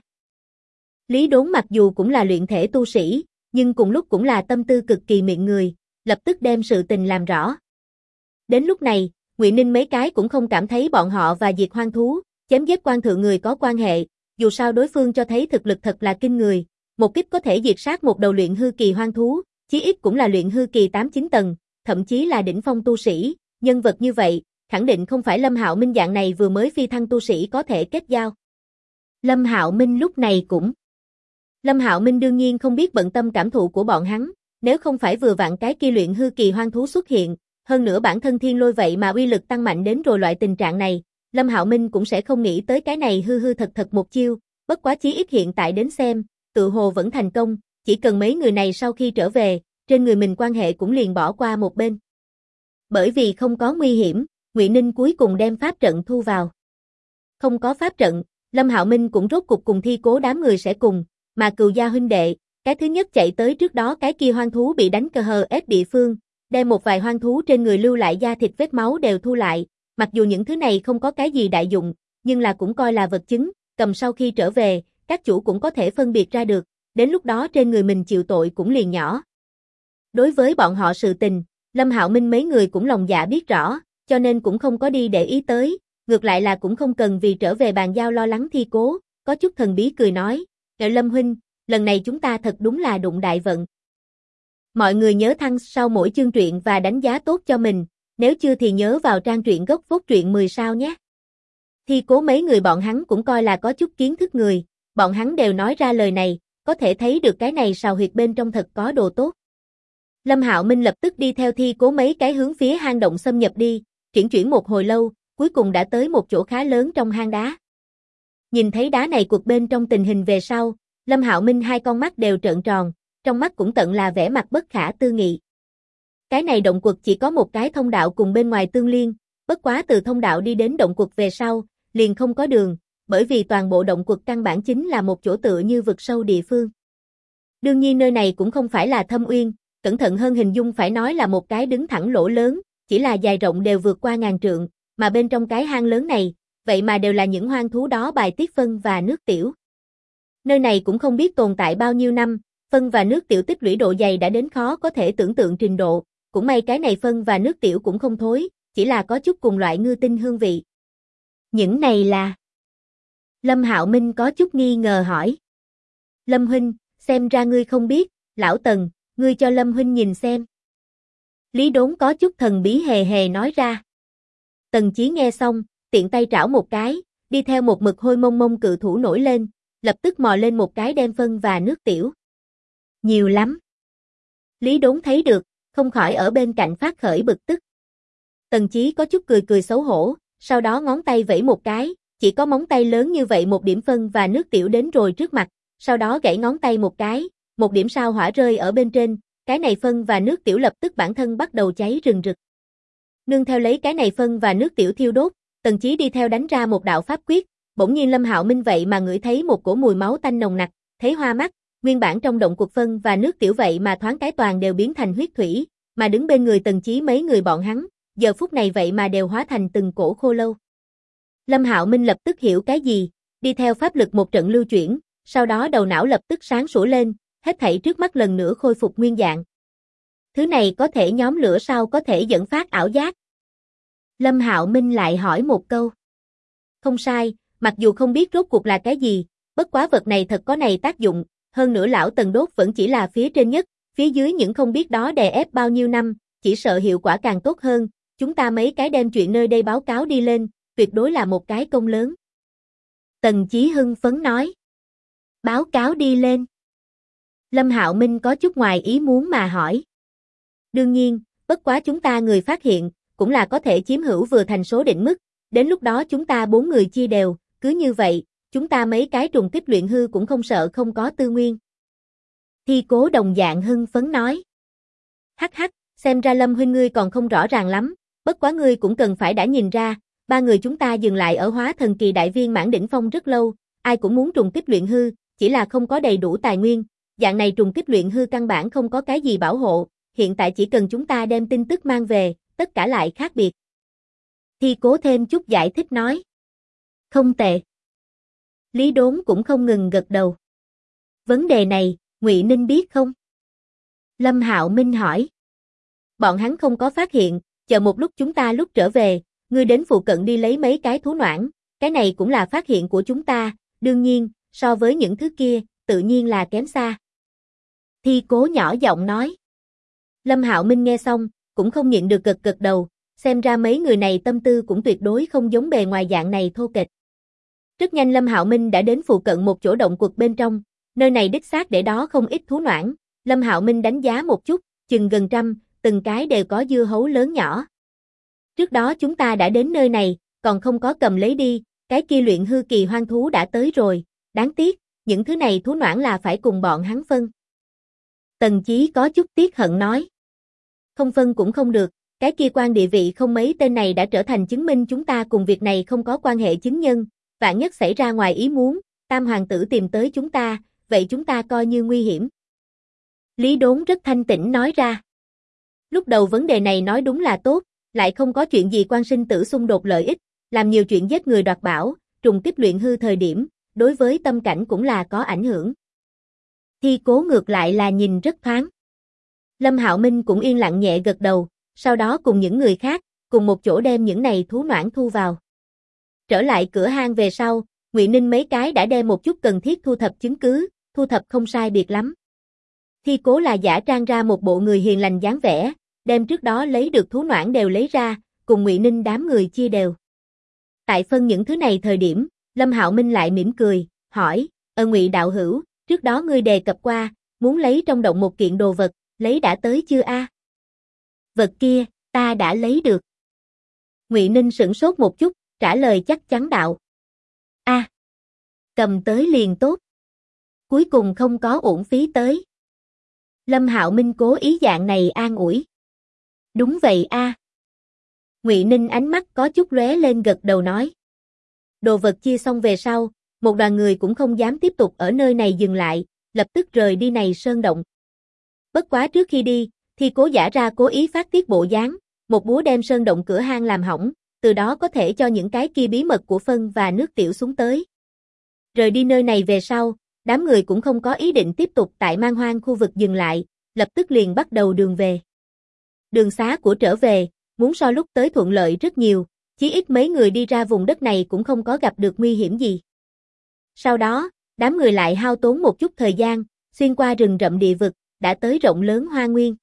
A: Lý Đốn mặc dù cũng là luyện thể tu sĩ, nhưng cùng lúc cũng là tâm tư cực kỳ miệng người, lập tức đem sự tình làm rõ. Đến lúc này, Ngụy Ninh mấy cái cũng không cảm thấy bọn họ và diệt hoang thú, chém giết quan thượng người có quan hệ, dù sao đối phương cho thấy thực lực thật là kinh người, một kích có thể diệt sát một đầu luyện hư kỳ hoang thú, chí ít cũng là luyện hư kỳ 8-9 tầng, thậm chí là đỉnh phong tu sĩ, nhân vật như vậy, khẳng định không phải Lâm Hạo Minh dạng này vừa mới phi thăng tu sĩ có thể kết giao. Lâm Hạo Minh lúc này cũng. Lâm Hạo Minh đương nhiên không biết bận tâm cảm thụ của bọn hắn, nếu không phải vừa vặn cái kia luyện hư kỳ hoang thú xuất hiện, hơn nữa bản thân thiên lôi vậy mà uy lực tăng mạnh đến rồi loại tình trạng này, Lâm Hạo Minh cũng sẽ không nghĩ tới cái này hư hư thật thật một chiêu, bất quá chí ít hiện tại đến xem, tự hồ vẫn thành công, chỉ cần mấy người này sau khi trở về, trên người mình quan hệ cũng liền bỏ qua một bên. Bởi vì không có nguy hiểm, Ngụy Ninh cuối cùng đem pháp trận thu vào. Không có pháp trận, Lâm Hạo Minh cũng rốt cục cùng Thi Cố đám người sẽ cùng, mà Cừu gia huynh đệ, cái thứ nhất chạy tới trước đó cái kia hoang thú bị đánh cờ hờ ép địa phương, đem một vài hoang thú trên người lưu lại da thịt vết máu đều thu lại, mặc dù những thứ này không có cái gì đại dụng, nhưng là cũng coi là vật chứng, cầm sau khi trở về, các chủ cũng có thể phân biệt ra được, đến lúc đó trên người mình chịu tội cũng liền nhỏ. Đối với bọn họ sự tình, Lâm Hạo Minh mấy người cũng lòng dạ biết rõ, cho nên cũng không có đi để ý tới, ngược lại là cũng không cần vì trở về bàn giao lo lắng Thi Cố, có chút thần bí cười nói, Lâm huynh, lần này chúng ta thật đúng là đụng đại vận. Mọi người nhớ thăng sau mỗi chương truyện và đánh giá tốt cho mình, nếu chưa thì nhớ vào trang truyện gốc phốt truyện 10 sao nhé. Thi Cố mấy người bọn hắn cũng coi là có chút kiến thức người, bọn hắn đều nói ra lời này, có thể thấy được cái này sào huyệt bên trong thật có đồ tốt. Lâm Hạo Minh lập tức đi theo Thi Cố mấy cái hướng phía hang động xâm nhập đi, chuyển một hồi lâu, cuối cùng đã tới một chỗ khá lớn trong hang đá. Nhìn thấy đá này cuộc bên trong tình hình về sau, Lâm Hạo Minh hai con mắt đều trợn tròn, trong mắt cũng tận là vẻ mặt bất khả tư nghị. Cái này động quật chỉ có một cái thông đạo cùng bên ngoài tương liên, bất quá từ thông đạo đi đến động quật về sau, liền không có đường, bởi vì toàn bộ động quật căn bản chính là một chỗ tựa như vực sâu địa phương. Đương nhiên nơi này cũng không phải là thâm uyên, cẩn thận hơn hình dung phải nói là một cái đứng thẳng lỗ lớn, chỉ là dài rộng đều vượt qua ngàn trượng, mà bên trong cái hang lớn này, vậy mà đều là những hoang thú đó bài tiết phân và nước tiểu. Nơi này cũng không biết tồn tại bao nhiêu năm, phân và nước tiểu tích lũy độ dày đã đến khó có thể tưởng tượng trình độ, cũng may cái này phân và nước tiểu cũng không thối, chỉ là có chút cùng loại ngư tinh hương vị. Những này là... Lâm Hạo Minh có chút nghi ngờ hỏi. Lâm huynh, xem ra ngươi không biết, lão Tần, ngươi cho Lâm huynh nhìn xem. Lý Đốn có chút thần bí hề hề nói ra. Tần Chí nghe xong, tiện tay trảo một cái, đi theo một mực hôi mông mông cự thủ nổi lên, lập tức mò lên một cái đem phân và nước tiểu. Nhiều lắm. Lý Đốn thấy được, không khỏi ở bên cạnh phát khởi bực tức. Tần Chí có chút cười xấu hổ, sau đó ngón tay vẫy một cái, chỉ có móng tay lớn như vậy một điểm phân và nước tiểu đến rồi trước mặt, sau đó gãy ngón tay một cái, một điểm sao hỏa rơi ở bên trên, cái này phân và nước tiểu lập tức bản thân bắt đầu cháy rừng rực. Nương theo lấy cái này phân và nước tiểu thiêu đốt, Tần Chí đi theo đánh ra một đạo pháp quyết, bỗng nhiên Lâm Hạo Minh vậy mà ngửi thấy một cổ mùi máu tanh nồng nặc, thấy hoa mắt, nguyên bản trong động cuộc phân và nước tiểu vậy mà thoáng cái toàn đều biến thành huyết thủy, mà đứng bên người Tần Chí mấy người bọn hắn, giờ phút này vậy mà đều hóa thành từng cổ khô lâu. Lâm Hạo Minh lập tức hiểu cái gì, đi theo pháp lực một trận lưu chuyển, sau đó đầu não lập tức sáng sủa lên, hết thảy trước mắt lần nữa khôi phục nguyên dạng. Thứ này có thể nhóm lửa sao có thể dẫn phát ảo giác? Lâm Hạo Minh lại hỏi một câu. Không sai, mặc dù không biết rốt cuộc là cái gì, bất quá vật này thật có này tác dụng, hơn nữa lão Tần đốt vẫn chỉ là phía trên nhất, phía dưới những không biết đó đè ép bao nhiêu năm, chỉ sợ hiệu quả càng tốt hơn, chúng ta mấy cái đem chuyện nơi đây báo cáo đi lên, tuyệt đối là một cái công lớn. Tần Chí hưng phấn nói. Báo cáo đi lên. Lâm Hạo Minh có chút ngoài ý muốn mà hỏi. Đương nhiên, bất quá chúng ta người phát hiện, cũng là có thể chiếm hữu vừa thành số định mức, đến lúc đó chúng ta 4 người chia đều, cứ như vậy, chúng ta mấy cái trùng kích luyện hư cũng không sợ không có tư nguyên. Thi Cố đồng dạng hưng phấn nói. Hắc hắc, xem ra Lâm huynh ngươi còn không rõ ràng lắm, bất quá ngươi cũng cần phải đã nhìn ra, ba người chúng ta dừng lại ở hóa thần kỳ đại viên mãn đỉnh phong rất lâu, ai cũng muốn trùng kích luyện hư, chỉ là không có đầy đủ tài nguyên, dạng này trùng kích luyện hư căn bản không có cái gì bảo hộ, hiện tại chỉ cần chúng ta đem tin tức mang về, tất cả lại khác biệt. Thi Cố thêm chút giải thích nói. Không tệ. Lý Đốn cũng không ngừng gật đầu. Vấn đề này, Ngụy Ninh biết không? Lâm Hạo Minh hỏi. Bọn hắn không có phát hiện, chờ một lúc chúng ta lúc trở về, ngươi đến phụ cận đi lấy mấy cái thú noãn, cái này cũng là phát hiện của chúng ta, đương nhiên, so với những thứ kia, tự nhiên là kém xa. Thi Cố nhỏ giọng nói. Lâm Hạo Minh nghe xong, cũng không nhịn được gật gật đầu, xem ra mấy người này tâm tư cũng tuyệt đối không giống bề ngoài dạng này thô kệch. Rất nhanh Lâm Hạo Minh đã đến phụ cận một chỗ động quật bên trong, nơi này đích xác để đó không ít thú noãn, Lâm Hạo Minh đánh giá một chút, chừng gần trăm, từng cái đều có dưa hấu lớn nhỏ. Trước đó chúng ta đã đến nơi này, còn không có cầm lấy đi, cái kia luyện hư kỳ hoang thú đã tới rồi, đáng tiếc, những thứ này thú noãn là phải cùng bọn hắn phân. Tần Chí có chút tiếc hận nói. Không phân cũng không được, cái kia quan địa vị không mấy tên này đã trở thành chứng minh chúng ta cùng việc này không có quan hệ chính nhân, vạn nhất xảy ra ngoài ý muốn, Tam hoàng tử tìm tới chúng ta, vậy chúng ta coi như nguy hiểm. Lý Đốn rất thanh tĩnh nói ra. Lúc đầu vấn đề này nói đúng là tốt, lại không có chuyện gì quan sinh tử xung đột lợi ích, làm nhiều chuyện giết người đoạt bảo, trùng kích luyện hư thời điểm, đối với tâm cảnh cũng là có ảnh hưởng. Thi Cố ngược lại là nhìn rất thoáng. Lâm Hạo Minh cũng yên lặng nhẹ gật đầu, sau đó cùng những người khác, cùng một chỗ đem những này thú noãn thu vào. Trở lại cửa hang về sau, Ngụy Ninh mấy cái đã đem một chút cần thiết thu thập chứng cứ, thu thập không sai biệt lắm. Thi Cố là giả trang ra một bộ người hiền lành dáng vẻ, đem trước đó lấy được thú noãn đều lấy ra, cùng Ngụy Ninh đám người chia đều. Tại phân những thứ này thời điểm, Lâm Hạo Minh lại mỉm cười, hỏi, Ngụy đạo hữu, trước đó ngươi đề cập qua, muốn lấy trong động một kiện đồ vật, lấy đã tới chưa a? Vật kia, ta đã lấy được. Ngụy Ninh sửng sốt một chút, trả lời chắc chắn đạo. A, cầm tới liền tốt. Cuối cùng không có uổng phí tới. Lâm Hạo Minh cố ý dạng này an ủi. Đúng vậy a. Ngụy Ninh ánh mắt có chút lóe lên gật đầu nói. Đồ vật chia xong về sau, một đoàn người cũng không dám tiếp tục ở nơi này dừng lại, lập tức rời đi này sơn động. Bất quá trước khi đi, Thi Cố giả ra cố ý phát tiết bộ dáng, một búa đem sơn động cửa hang làm hỏng, từ đó có thể cho những cái kia bí mật của phân và nước tiểu xuống tới. Rời đi nơi này về sau, đám người cũng không có ý định tiếp tục tại man hoang khu vực dừng lại, lập tức liền bắt đầu đường về. Đường xá của trở về, muốn so lúc tới thuận lợi rất nhiều, chí ít mấy người đi ra vùng đất này cũng không có gặp được nguy hiểm gì. Sau đó, đám người lại hao tốn một chút thời gian, xuyên qua rừng rậm địa vực, đã tới rộng lớn hoa nguyên.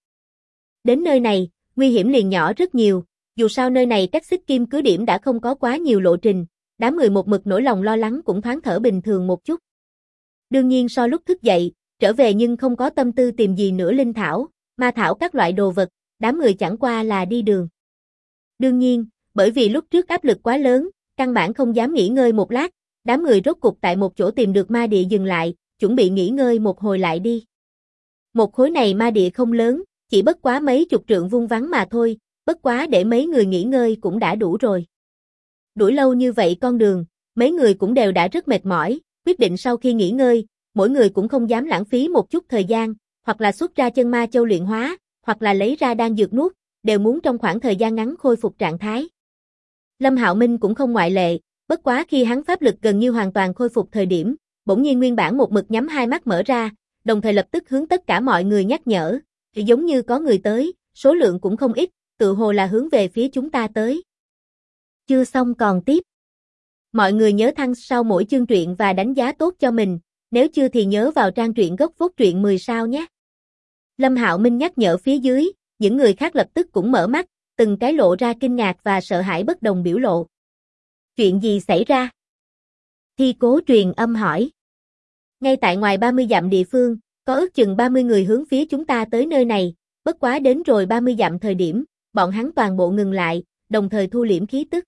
A: Đến nơi này, nguy hiểm liền nhỏ rất nhiều, dù sao nơi này cách Xích Kim cứ điểm đã không có quá nhiều lộ trình, đám người một mực nỗi lòng lo lắng cũng thoáng thở bình thường một chút. Đương nhiên so lúc thức dậy, trở về nhưng không có tâm tư tìm gì nữa linh thảo, ma thảo các loại đồ vật, đám người chẳng qua là đi đường. Đương nhiên, bởi vì lúc trước áp lực quá lớn, căn bản không dám nghỉ ngơi một lát, đám người rốt cục tại một chỗ tìm được ma địa dừng lại, chuẩn bị nghỉ ngơi một hồi lại đi. Một khối này ma địa không lớn, chỉ bất quá mấy chục trượng vuông vắn mà thôi, bất quá để mấy người nghỉ ngơi cũng đã đủ rồi. Đuổi lâu như vậy con đường, mấy người cũng đều đã rất mệt mỏi, quyết định sau khi nghỉ ngơi, mỗi người cũng không dám lãng phí một chút thời gian, hoặc là xuất ra chân ma châu luyện hóa, hoặc là lấy ra đan dược nuốt, đều muốn trong khoảng thời gian ngắn khôi phục trạng thái. Lâm Hạo Minh cũng không ngoại lệ, bất quá khi hắn pháp lực gần như hoàn toàn khôi phục thời điểm, bỗng nhiên nguyên bản một mực nhắm hai mắt mở ra, đồng thời lập tức hướng tất cả mọi người nhắc nhở, giống như có người tới, số lượng cũng không ít, tự hồ là hướng về phía chúng ta tới. Chưa xong còn tiếp. Mọi người nhớ thăng sau mỗi chương truyện và đánh giá tốt cho mình, nếu chưa thì nhớ vào trang truyện gốc phốt truyện 10 sao nhé. Lâm Hạo Minh nhắc nhở phía dưới, những người khác lập tức cũng mở mắt, từng cái lộ ra kinh ngạc và sợ hãi bất đồng biểu lộ. Chuyện gì xảy ra? Thi Cố truyền âm hỏi. Ngay tại ngoài 30 dặm địa phương, có ước chừng 30 người hướng phía chúng ta tới nơi này, bất quá đến rồi 30 dặm thời điểm, bọn hắn toàn bộ ngừng lại, đồng thời thu liễm khí tức.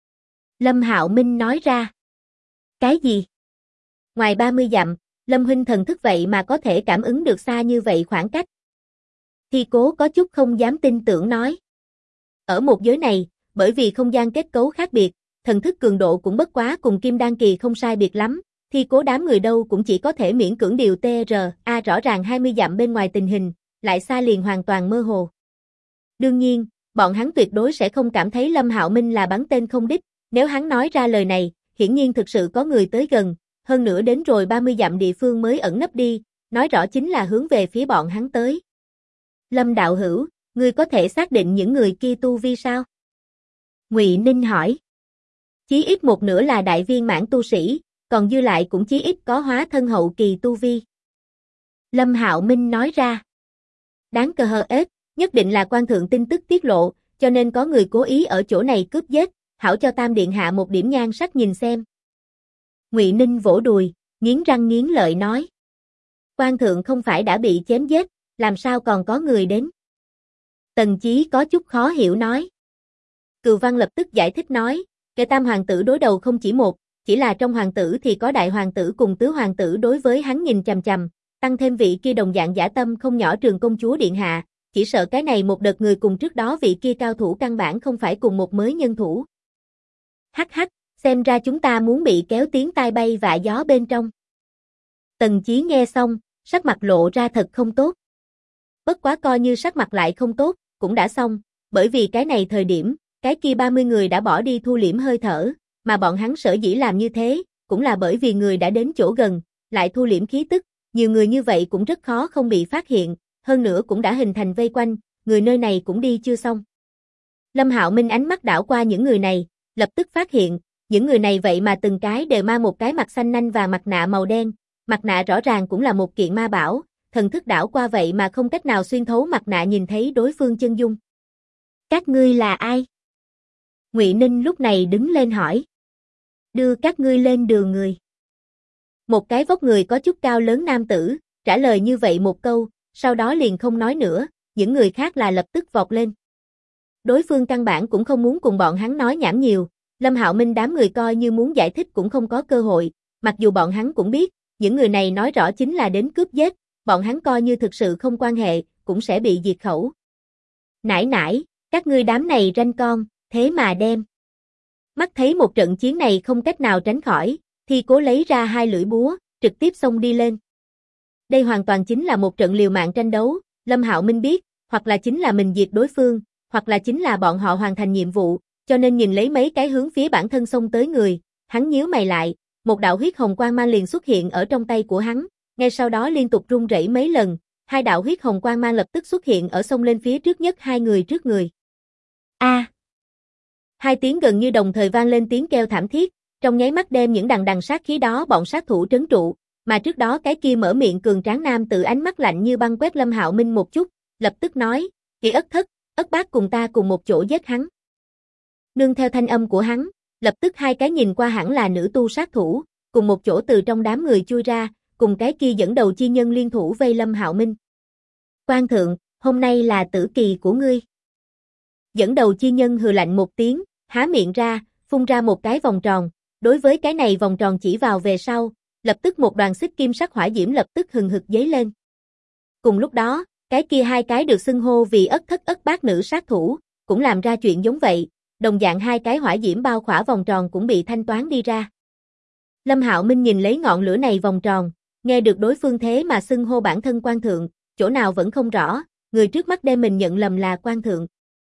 A: Lâm Hạo Minh nói ra. Cái gì? Ngoài 30 dặm, Lâm huynh thần thức vậy mà có thể cảm ứng được xa như vậy khoảng cách. Thi Cố có chút không dám tin tưởng nói. Ở một giới này, bởi vì không gian kết cấu khác biệt, thần thức cường độ cũng bất quá cùng Kim Đan kỳ không sai biệt lắm, Thi Cố đám người đâu cũng chỉ có thể miễn cưỡng điều TRA rõ ràng 20 dặm bên ngoài tình hình, lại xa liền hoàn toàn mơ hồ. Đương nhiên, bọn hắn tuyệt đối sẽ không cảm thấy Lâm Hạo Minh là bắn tên không đích, nếu hắn nói ra lời này, hiển nhiên thực sự có người tới gần, hơn nữa đến rồi 30 dặm địa phương mới ẩn nấp đi, nói rõ chính là hướng về phía bọn hắn tới. Lâm đạo hữu, ngươi có thể xác định những người kia tu vi sao? Ngụy Ninh hỏi. Chí ít một nửa là đại viên mãn tu sĩ, còn dư lại cũng chí ít có hóa thân hậu kỳ tu vi. Lâm Hạo Minh nói ra. Đáng cờ hờ ết, nhất định là quan thượng tin tức tiết lộ, cho nên có người cố ý ở chỗ này cướp giết, hảo cho Tam điện hạ một điểm nhan sắc nhìn xem. Ngụy Ninh vỗ đùi, nghiến răng nghiến lợi nói. Quan thượng không phải đã bị chém giết, làm sao còn có người đến? Tần Chí có chút khó hiểu nói. Cừu Văn lập tức giải thích nói, kẻ Tam hoàng tử đối đầu không chỉ một, chỉ là trong hoàng tử thì có đại hoàng tử cùng tứ hoàng tử đối với hắn nhìn chằm chằm, tăng thêm vị kia đồng dạng dã tâm không nhỏ Trường công chúa điện hạ, chỉ sợ cái này một đợt người cùng trước đó vị kia cao thủ căn bản không phải cùng một mới nhân thủ. Hắc hắc, xem ra chúng ta muốn bị kéo tiếng tai bay vạ gió bên trong. Tần Chí nghe xong, sắc mặt lộ ra thật không tốt. Bất quá coi như sắc mặt lại không tốt, cũng đã xong, bởi vì cái này thời điểm, cái kia 30 người đã bỏ đi thu liễm hơi thở, mà bọn hắn sở dĩ làm như thế, cũng là bởi vì người đã đến chỗ gần, lại thu liễm khí tức, nhiều người như vậy cũng rất khó không bị phát hiện, hơn nữa cũng đã hình thành vây quanh, người nơi này cũng đi chưa xong. Lâm Hạo Minh ánh mắt đảo qua những người này, lập tức phát hiện, những người này vậy mà từng cái đều mang một cái mặt xanh nanh và mặt nạ màu đen, mặt nạ rõ ràng cũng là một kiện ma bảo, thần thức đảo qua vậy mà không cách nào xuyên thấu mặt nạ nhìn thấy đối phương chân dung. Các ngươi là ai? Ngụy Ninh lúc này đứng lên hỏi. Đưa các ngươi lên đường người. Một cái vóc người có chút cao lớn nam tử, trả lời như vậy một câu, sau đó liền không nói nữa, những người khác là lập tức vọt lên. Đối phương căn bản cũng không muốn cùng bọn hắn nói nhảm nhiều, Lâm Hạo Minh đám người coi như muốn giải thích cũng không có cơ hội, mặc dù bọn hắn cũng biết, những người này nói rõ chính là đến cướp giết, bọn hắn coi như thực sự không quan hệ, cũng sẽ bị diệt khẩu. Nãi nãi, các ngươi đám này ranh con, thế mà đem. Mắt thấy một trận chiến này không cách nào tránh khỏi, thì cố lấy ra hai lưỡi búa, trực tiếp xông đi lên. Đây hoàn toàn chính là một trận liều mạng tranh đấu, Lâm Hạo Minh biết, hoặc là chính là mình diệt đối phương, hoặc là chính là bọn họ hoàn thành nhiệm vụ, cho nên nhìn lấy mấy cái hướng phía bản thân xông tới người, hắn nhíu mày lại, một đạo huyết hồng quang mang liền xuất hiện ở trong tay của hắn, ngay sau đó liên tục rung rẩy mấy lần, hai đạo huyết hồng quang mang lập tức xuất hiện ở xông lên phía trước nhất hai người trước người. A! Hai tiếng gần như đồng thời vang lên tiếng kêu thảm thiết, trong nháy mắt đem những đằng đằng sát khí đó bọn sát thủ trấn trụ, mà trước đó cái kia mở miệng cường tráng nam tự ánh mắt lạnh như băng quét Lâm Hạo Minh một chút, lập tức nói, Kỳ Ất Thất, Ất Bác cùng ta cùng một chỗ giết hắn. Nương theo thanh âm của hắn, lập tức hai cái nhìn qua hẳn là nữ tu sát thủ, cùng một chỗ từ trong đám người chui ra, cùng cái kia dẫn đầu chi nhân liên thủ vây Lâm Hạo Minh. Quan thượng, hôm nay là tử kỳ của ngươi. Dẫn đầu chi nhân hừ lạnh một tiếng, há miệng ra, phun ra một cái vòng tròn, đối với cái này vòng tròn chỉ vào về sau, lập tức một đoàn xích kim sắc hỏa diễm lập tức hừng hực dấy lên. Cùng lúc đó, cái kia hai cái được xưng hô vì Ất Thất Ất Bác nữ sát thủ, cũng làm ra chuyện giống vậy, đồng dạng hai cái hỏa diễm bao khỏa vòng tròn cũng bị thanh toán đi ra. Lâm Hạo Minh nhìn lấy ngọn lửa này vòng tròn, nghe được đối phương thế mà xưng hô bản thân quan thượng, chỗ nào vẫn không rõ, người trước mắt đem mình nhận lầm là quan thượng.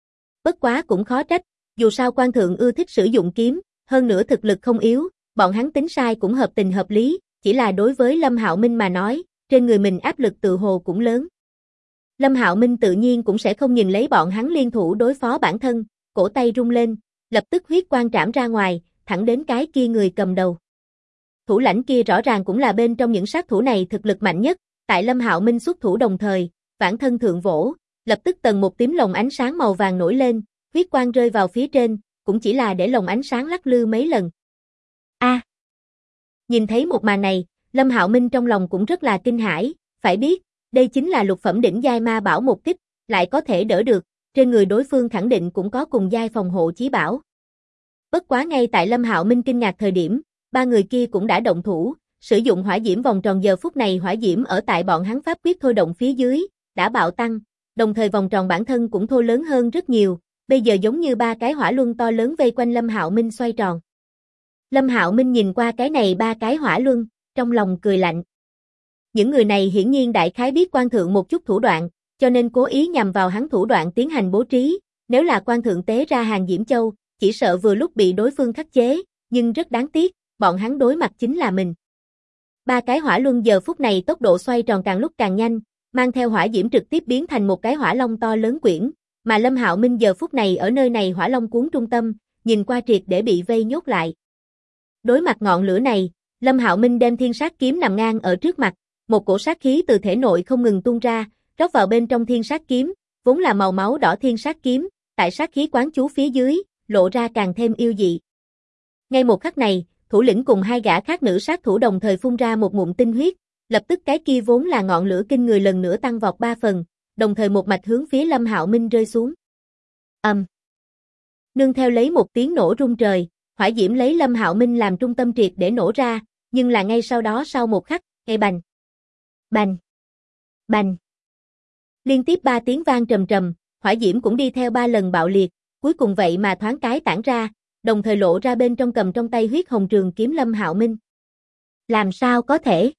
A: Bất quá cũng khó trách, dù sao quan thượng ưa thích sử dụng kiếm, hơn nữa thực lực không yếu, bọn hắn tính sai cũng hợp tình hợp lý, chỉ là đối với Lâm Hạo Minh mà nói, trên người mình áp lực tự hồ cũng lớn. Lâm Hạo Minh tự nhiên cũng sẽ không nhìn lấy bọn hắn liên thủ đối phó bản thân, cổ tay rung lên, lập tức huyết quang trảm ra ngoài, thẳng đến cái kia người cầm đầu. Thủ lãnh kia rõ ràng cũng là bên trong những sát thủ này thực lực mạnh nhất, tại Lâm Hạo Minh xuất thủ đồng thời, vãn thân thượng vỗ, lập tức tầng một tím lồng ánh sáng màu vàng nổi lên, huyết quang rơi vào phía trên, cũng chỉ là để lồng ánh sáng lắc lư mấy lần. A! Nhìn thấy một màn này, Lâm Hạo Minh trong lòng cũng rất là kinh hãi, phải biết, đây chính là lục phẩm đỉnh giai ma bảo một kích, lại có thể đỡ được, trên người đối phương khẳng định cũng có cùng giai phòng hộ chí bảo. Bất quá ngay tại Lâm Hạo Minh kinh ngạc thời điểm, ba người kia cũng đã động thủ, sử dụng hỏa diễm vòng tròn giờ phút này hỏa diễm ở tại bọn hắn pháp quyết thôi động phía dưới, đã bạo tăng, đồng thời vòng tròn bản thân cũng thô lớn hơn rất nhiều, bây giờ giống như ba cái hỏa luân to lớn vây quanh Lâm Hạo Minh xoay tròn. Lâm Hạo Minh nhìn qua cái này ba cái hỏa luân, trong lòng cười lạnh. Những người này hiển nhiên đại khái biết quan thượng một chút thủ đoạn, cho nên cố ý nhằm vào hắn thủ đoạn tiến hành bố trí, nếu là quan thượng tế ra hàng diễm châu, chỉ sợ vừa lúc bị đối phương khắc chế, nhưng rất đáng tiếc, bọn hắn đối mặt chính là mình. Ba cái hỏa luân giờ phút này tốc độ xoay tròn càng lúc càng nhanh, mang theo hỏa diễm trực tiếp biến thành một cái hỏa long to lớn quyển, mà Lâm Hạo Minh giờ phút này ở nơi này hỏa long cuốn trung tâm, nhìn qua triệt để bị vây nhốt lại. Đối mặt ngọn lửa này, Lâm Hạo Minh đem thiên sát kiếm nằm ngang ở trước mặt, một cổ sát khí từ thể nội không ngừng tuôn ra, rót vào bên trong thiên sát kiếm, vốn là màu máu đỏ thiên sát kiếm, tại sát khí quán chú phía dưới, lộ ra càng thêm yêu dị. Ngay một khắc này, thủ lĩnh cùng hai gã khác nữ sát thủ đồng thời phun ra một ngụm tinh huyết, lập tức cái kia vốn là ngọn lửa kinh người lần nữa tăng vọt 3 phần, đồng thời một mạch hướng phía Lâm Hạo Minh rơi xuống. Nương theo lấy một tiếng nổ rung trời, hỏa diễm lấy Lâm Hạo Minh làm trung tâm triệt để nổ ra, nhưng là ngay sau đó sau một khắc, nghe bành, bành, bành. Liên tiếp 3 tiếng vang trầm trầm, hỏa diễm cũng đi theo 3 lần bạo liệt, cuối cùng vậy mà thoáng cái tản ra, đồng thời lộ ra bên trong cầm trong tay huyết hồng trường kiếm Lâm Hạo Minh. Làm sao có thể?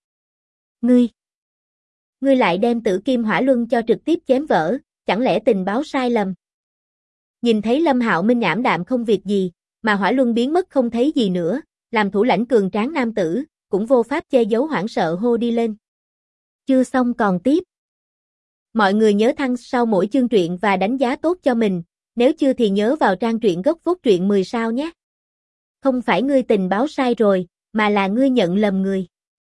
A: Ngươi lại đem Tử Kim Hỏa Luân cho trực tiếp chém vỡ, chẳng lẽ tình báo sai lầm? Nhìn thấy Lâm Hạo Minh ảm đạm không việc gì, mà Hỏa Luân biến mất không thấy gì nữa, làm thủ lãnh cường tráng nam tử, cũng vô pháp che giấu hoảng sợ hô đi lên. Chưa xong còn tiếp. Mọi người nhớ thăng sau mỗi chương truyện và đánh giá tốt cho mình, nếu chưa thì nhớ vào trang truyện gốc phốt truyện 10 sao nhé. Không phải ngươi tình báo sai rồi, mà là ngươi nhận lầm người.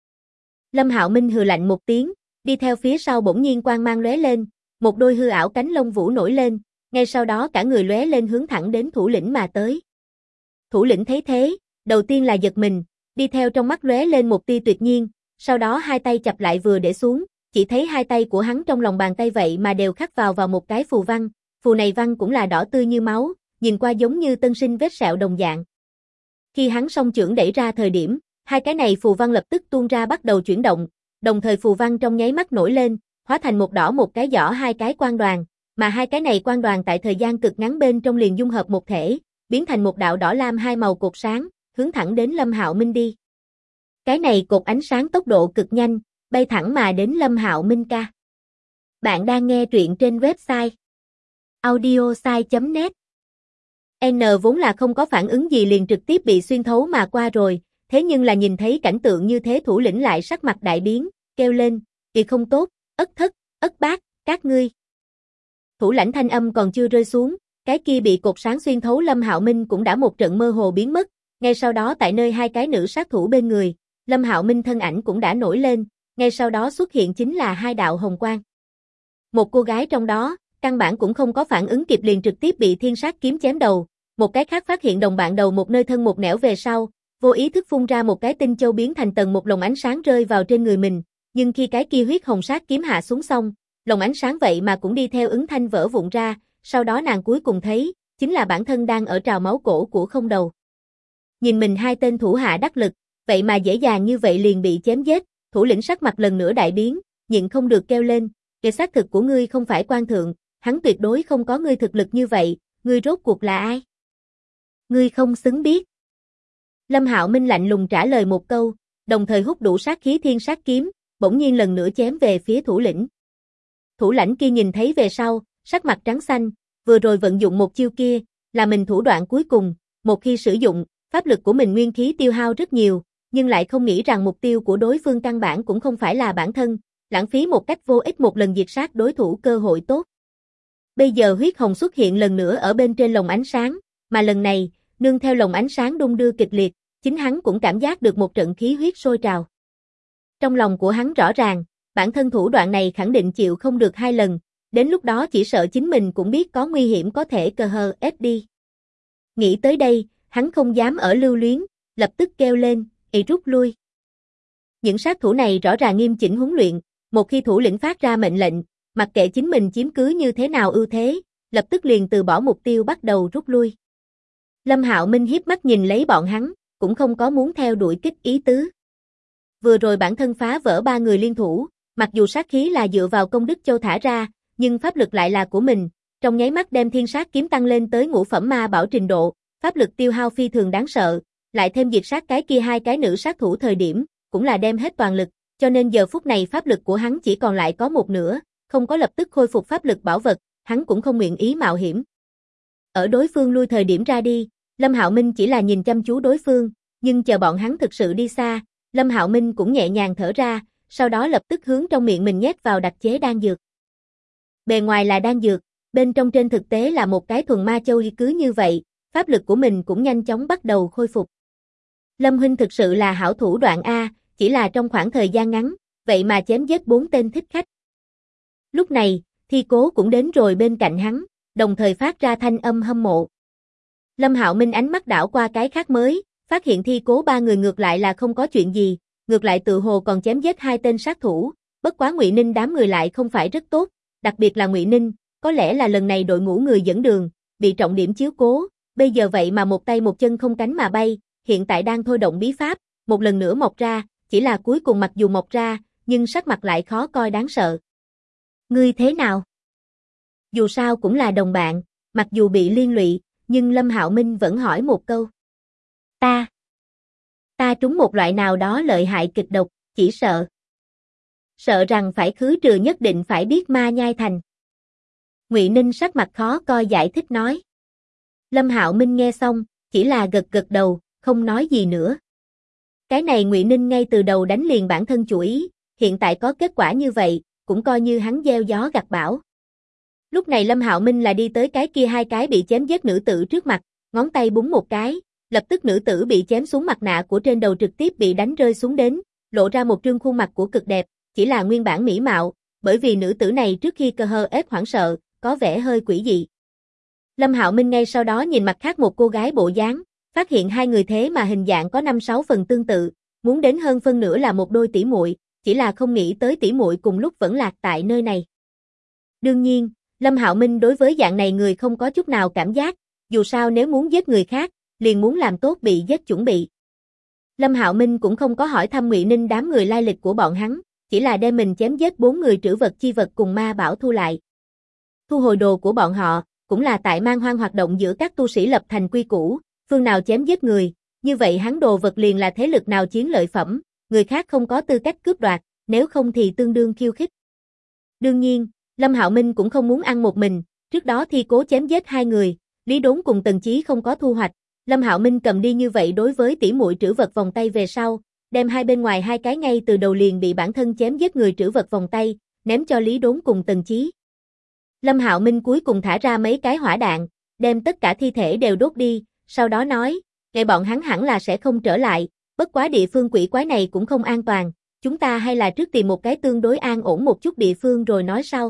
A: Lâm Hạo Minh hừ lạnh một tiếng, đi theo phía sau bỗng nhiên quang mang lóe lên, một đôi hư ảo cánh lông vũ nổi lên, ngay sau đó cả người lóe lên hướng thẳng đến thủ lĩnh mà tới. Thủ lĩnh thấy thế, đầu tiên là giật mình, đi theo trong mắt lóe lên một tia tuyệt nhiên, sau đó hai tay chập lại vừa để xuống, chỉ thấy hai tay của hắn trong lòng bàn tay vậy mà đều khắc vào một cái phù văn, phù này văn cũng là đỏ tươi như máu, nhìn qua giống như tân sinh vết sẹo đồng dạng. Khi hắn song chưởng đẩy ra thời điểm, hai cái này phù văn lập tức tuôn ra bắt đầu chuyển động, đồng thời phù văn trong nháy mắt nổi lên, hóa thành một đỏ một cái đỏ hai cái quang đoàn, mà hai cái này quang đoàn tại thời gian cực ngắn bên trong liền dung hợp một thể, biến thành một đạo đỏ lam hai màu cột sáng, hướng thẳng đến Lâm Hạo Minh đi. Cái này cột ánh sáng tốc độ cực nhanh, bay thẳng mà đến Lâm Hạo Minh ca. Bạn đang nghe truyện trên website audiosai.net. N vốn là không có phản ứng gì liền trực tiếp bị xuyên thấu mà qua rồi, thế nhưng là nhìn thấy cảnh tượng như thế thủ lĩnh lại sắc mặt đại biến, kêu lên, "Kì không tốt, ất thất, ất bát, các ngươi." Thủ lãnh thanh âm còn chưa rơi xuống, cái kia bị cột sáng xuyên thấu Lâm Hạo Minh cũng đã một trận mơ hồ biến mất, ngay sau đó tại nơi hai cái nữ sát thủ bên người, Lâm Hạo Minh thân ảnh cũng đã nổi lên, ngay sau đó xuất hiện chính là hai đạo hồng quang. Một cô gái trong đó, căn bản cũng không có phản ứng kịp liền trực tiếp bị thiên sát kiếm chém đầu, một cái khác phát hiện đồng bạn đầu một nơi thân một nẻo về sau, vô ý thức phun ra một cái tinh châu biến thành tầng một lồng ánh sáng rơi vào trên người mình, nhưng khi cái kia huyết hồng sát kiếm hạ xuống xong, lồng ánh sáng vậy mà cũng đi theo ứng thanh vỡ vụn ra, sau đó nàng cuối cùng thấy, chính là bản thân đang ở trào máu cổ của không đầu. Nhìn mình hai tên thủ hạ đắc lực, vậy mà dễ dàng như vậy liền bị chém giết, thủ lĩnh sắc mặt lần nữa đại biến, nhịn không được kêu lên, "Kẻ xác thực của ngươi không phải quan thượng, hắn tuyệt đối không có ngươi thực lực như vậy, ngươi rốt cuộc là ai? Ngươi không xứng biết." Lâm Hạo Minh lạnh lùng trả lời một câu, đồng thời hút đủ sát khí thiên sát kiếm, bỗng nhiên lần nữa chém về phía thủ lĩnh. Thủ lãnh kia nhìn thấy về sau, sắc mặt trắng xanh, vừa rồi vận dụng một chiêu kia, là mình thủ đoạn cuối cùng, một khi sử dụng, pháp lực của mình nguyên khí tiêu hao rất nhiều, nhưng lại không nghĩ rằng mục tiêu của đối phương căn bản cũng không phải là bản thân, lãng phí một cách vô ích một lần diệt sát đối thủ cơ hội tốt. Bây giờ huyết hồng xuất hiện lần nữa ở bên trên lồng ánh sáng, mà lần này, nương theo lồng ánh sáng đung đưa kịch liệt, chính hắn cũng cảm giác được một trận khí huyết sôi trào. Trong lòng của hắn rõ ràng, bản thân thủ đoạn này khẳng định chịu không được 2 lần, đến lúc đó chỉ sợ chính mình cũng biết có nguy hiểm có thể cờ hờ ép đi. Nghĩ tới đây, hắn không dám ở lưu luyến, lập tức kêu lên, rút lui." Những sát thủ này rõ ràng nghiêm chỉnh huấn luyện, một khi thủ lĩnh phát ra mệnh lệnh, mặc kệ chính mình chiếm cứ như thế nào ưu thế, lập tức liền từ bỏ mục tiêu bắt đầu rút lui. Lâm Hạo Minh hiếp mắt nhìn lấy bọn hắn, cũng không có muốn theo đuổi kích ý tứ. Vừa rồi bản thân phá vỡ 3 người liên thủ, mặc dù sát khí là dựa vào công đức châu thả ra, nhưng pháp lực lại là của mình, trong nháy mắt đem thiên sát kiếm tăng lên tới ngũ phẩm ma bảo trình độ, pháp lực tiêu hao phi thường đáng sợ, lại thêm diệt sát cái kia hai cái nữ sát thủ thời điểm, cũng là đem hết toàn lực, cho nên giờ phút này pháp lực của hắn chỉ còn lại có một nửa, không có lập tức khôi phục pháp lực bảo vật, hắn cũng không nguyện ý mạo hiểm. Ở đối phương lui thời điểm ra đi, Lâm Hạo Minh chỉ là nhìn chăm chú đối phương, nhưng chờ bọn hắn thực sự đi xa, Lâm Hạo Minh cũng nhẹ nhàng thở ra, sau đó lập tức hướng trong miệng mình nhét vào đặc chế đan dược. Bề ngoài là đan dược, bên trong trên thực tế là một cái thuần ma châu, cứ như vậy, pháp lực của mình cũng nhanh chóng bắt đầu khôi phục. Lâm huynh thực sự là hảo thủ đoạn A, chỉ là trong khoảng thời gian ngắn, vậy mà chém giết 4 tên thích khách. Lúc này, Thi Cố cũng đến rồi bên cạnh hắn, đồng thời phát ra thanh âm hâm mộ. Lâm Hạo Minh ánh mắt đảo qua cái khác mới, phát hiện Thi Cố ba người ngược lại là không có chuyện gì, ngược lại tự hồ còn chém giết hai tên sát thủ, bất quá Ngụy Ninh đám người lại không phải rất tốt, đặc biệt là Ngụy Ninh, có lẽ là lần này đội ngũ người dẫn đường, bị trọng điểm chiếu cố, bây giờ vậy mà một tay một chân không cánh mà bay, hiện tại đang thôi động bí pháp, một lần nữa mọc ra, chỉ là cuối cùng mặc dù mọc ra, nhưng sắc mặt lại khó coi đáng sợ. Ngươi thế nào? Dù sao cũng là đồng bạn, mặc dù bị liên lụy, nhưng Lâm Hạo Minh vẫn hỏi một câu. Ta trúng một loại nào đó lợi hại kịch độc, chỉ sợ rằng phải khứ trừ nhất định phải biết ma nhai thành. Ngụy Ninh sắc mặt khó coi giải thích nói. Lâm Hạo Minh nghe xong, chỉ là gật gật đầu, không nói gì nữa. Cái này Ngụy Ninh ngay từ đầu đánh liền bản thân chủ ý, hiện tại có kết quả như vậy, cũng coi như hắn gieo gió gặt bão. Lúc này Lâm Hạo Minh là đi tới cái kia hai cái bị chém giết nữ tử trước mặt, ngón tay búng một cái, lập tức nữ tử bị chém xuống mặt nạ của trên đầu trực tiếp bị đánh rơi xuống đến, lộ ra một trương khuôn mặt của cực đẹp, chỉ là nguyên bản mỹ mạo, bởi vì nữ tử này trước khi cơ hơ ép hoảng sợ, có vẻ hơi quỷ dị. Lâm Hạo Minh ngay sau đó nhìn mặt khác một cô gái bộ dáng, phát hiện hai người thế mà hình dạng có 5-6 phần tương tự, muốn đến hơn phân nửa là một đôi tỷ muội, chỉ là không nghĩ tới tỷ muội cùng lúc vẫn lạc tại nơi này. Đương nhiên, Lâm Hạo Minh đối với dạng này người không có chút nào cảm giác, dù sao nếu muốn giết người khác, liền muốn làm tốt bị giết chuẩn bị. Lâm Hạo Minh cũng không có hỏi thăm Ngụy Ninh đám người lai lịch của bọn hắn, chỉ là đem mình chém giết 4 người trữ vật chi vật cùng ma bảo thu lại. Thu hồi đồ của bọn họ, cũng là tại man hoang hoạt động giữa các tu sĩ lập thành quy củ, phương nào chém giết người, như vậy hắn đồ vật liền là thế lực nào chiến lợi phẩm, người khác không có tư cách cướp đoạt, nếu không thì tương đương khiêu khích. Đương nhiên, Lâm Hạo Minh cũng không muốn ăn một mình, trước đó Thi Cố chém giết hai người, Lý Đốn cùng Tần Chí không có thu hoạch, Lâm Hạo Minh cầm đi như vậy đối với tỷ muội trữ vật vòng tay về sau, đem hai bên ngoài hai cái ngay từ đầu liền bị bản thân chém giết người trữ vật vòng tay, ném cho Lý Đốn cùng Tần Chí. Lâm Hạo Minh cuối cùng thả ra mấy cái hỏa đạn, đem tất cả thi thể đều đốt đi, sau đó nói, ngày bọn hắn hẳn là sẽ không trở lại, bất quá địa phương quỷ quái này cũng không an toàn, chúng ta hay là trước tìm một cái tương đối an ổn một chút địa phương rồi nói sau.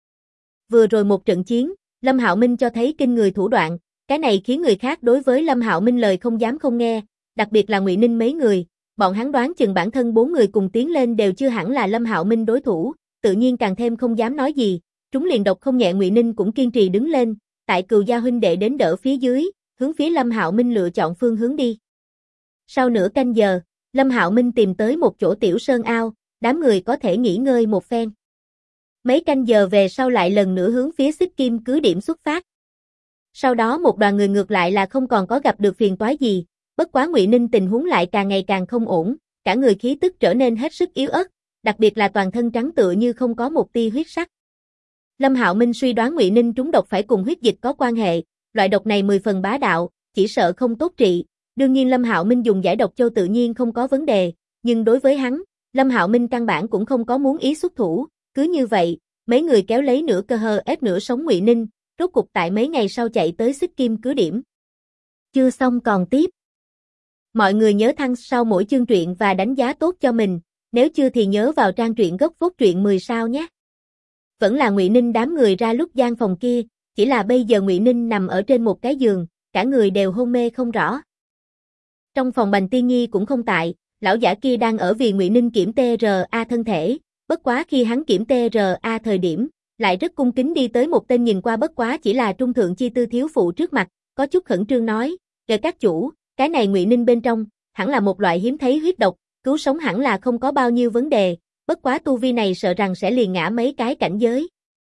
A: Vừa rồi một trận chiến, Lâm Hạo Minh cho thấy kinh người thủ đoạn, cái này khiến người khác đối với Lâm Hạo Minh lời không dám không nghe, đặc biệt là Ngụy Ninh mấy người, bọn hắn đoán chừng bản thân 4 người cùng tiến lên đều chưa hẳn là Lâm Hạo Minh đối thủ, tự nhiên càng thêm không dám nói gì, trúng liền độc không nhẹ Ngụy Ninh cũng kiên trì đứng lên, tại Cừu gia huynh đệ đến đỡ phía dưới, hướng phía Lâm Hạo Minh lựa chọn phương hướng đi. Sau nửa canh giờ, Lâm Hạo Minh tìm tới một chỗ tiểu sơn ao, đám người có thể nghỉ ngơi một phen. Mấy canh giờ về sau lại lần nữa hướng phía Xích Kim cứ điểm xuất phát. Sau đó một đoàn người ngược lại là không còn có gặp được phiền toái gì, bất quá Ngụy Ninh tình huống lại càng ngày càng không ổn, cả người khí tức trở nên hết sức yếu ớt, đặc biệt là toàn thân trắng tựa như không có một tia huyết sắc. Lâm Hạo Minh suy đoán Ngụy Ninh trúng độc phải cùng huyết dịch có quan hệ, loại độc này 10 phần bá đạo, chỉ sợ không tốt trị. Đương nhiên Lâm Hạo Minh dùng giải độc châu tự nhiên không có vấn đề, nhưng đối với hắn, Lâm Hạo Minh căn bản cũng không có muốn ý xuất thủ, cứ như vậy, mấy người kéo lấy nửa cơ hơ ép nửa sống Ngụy Ninh, rốt cục tại mấy ngày sau chạy tới Xích Kim cứ điểm. Chưa xong còn tiếp. Mọi người nhớ thăng sau mỗi chương truyện và đánh giá tốt cho mình, nếu chưa thì nhớ vào trang truyện gốc phốt truyện 10 sao nhé. Vẫn là Ngụy Ninh đám người ra lúc gian phòng kia, chỉ là bây giờ Ngụy Ninh nằm ở trên một cái giường, cả người đều hôn mê không rõ. Trong phòng Bành Tiên Nhi cũng không tại, lão giả kia đang ở vì Ngụy Ninh kiểm TRA thân thể, bất quá khi hắn kiểm TRA thời điểm, lại rất cung kính đi tới một tên nhìn qua bất quá chỉ là trung thượng chi tư thiếu phụ trước mặt, có chút khẩn trương nói, "Kể các chủ, cái này Ngụy Ninh bên trong, hẳn là một loại hiếm thấy huyết độc, cứu sống hẳn là không có bao nhiêu vấn đề, bất quá tu vi này sợ rằng sẽ liền ngã mấy cái cảnh giới."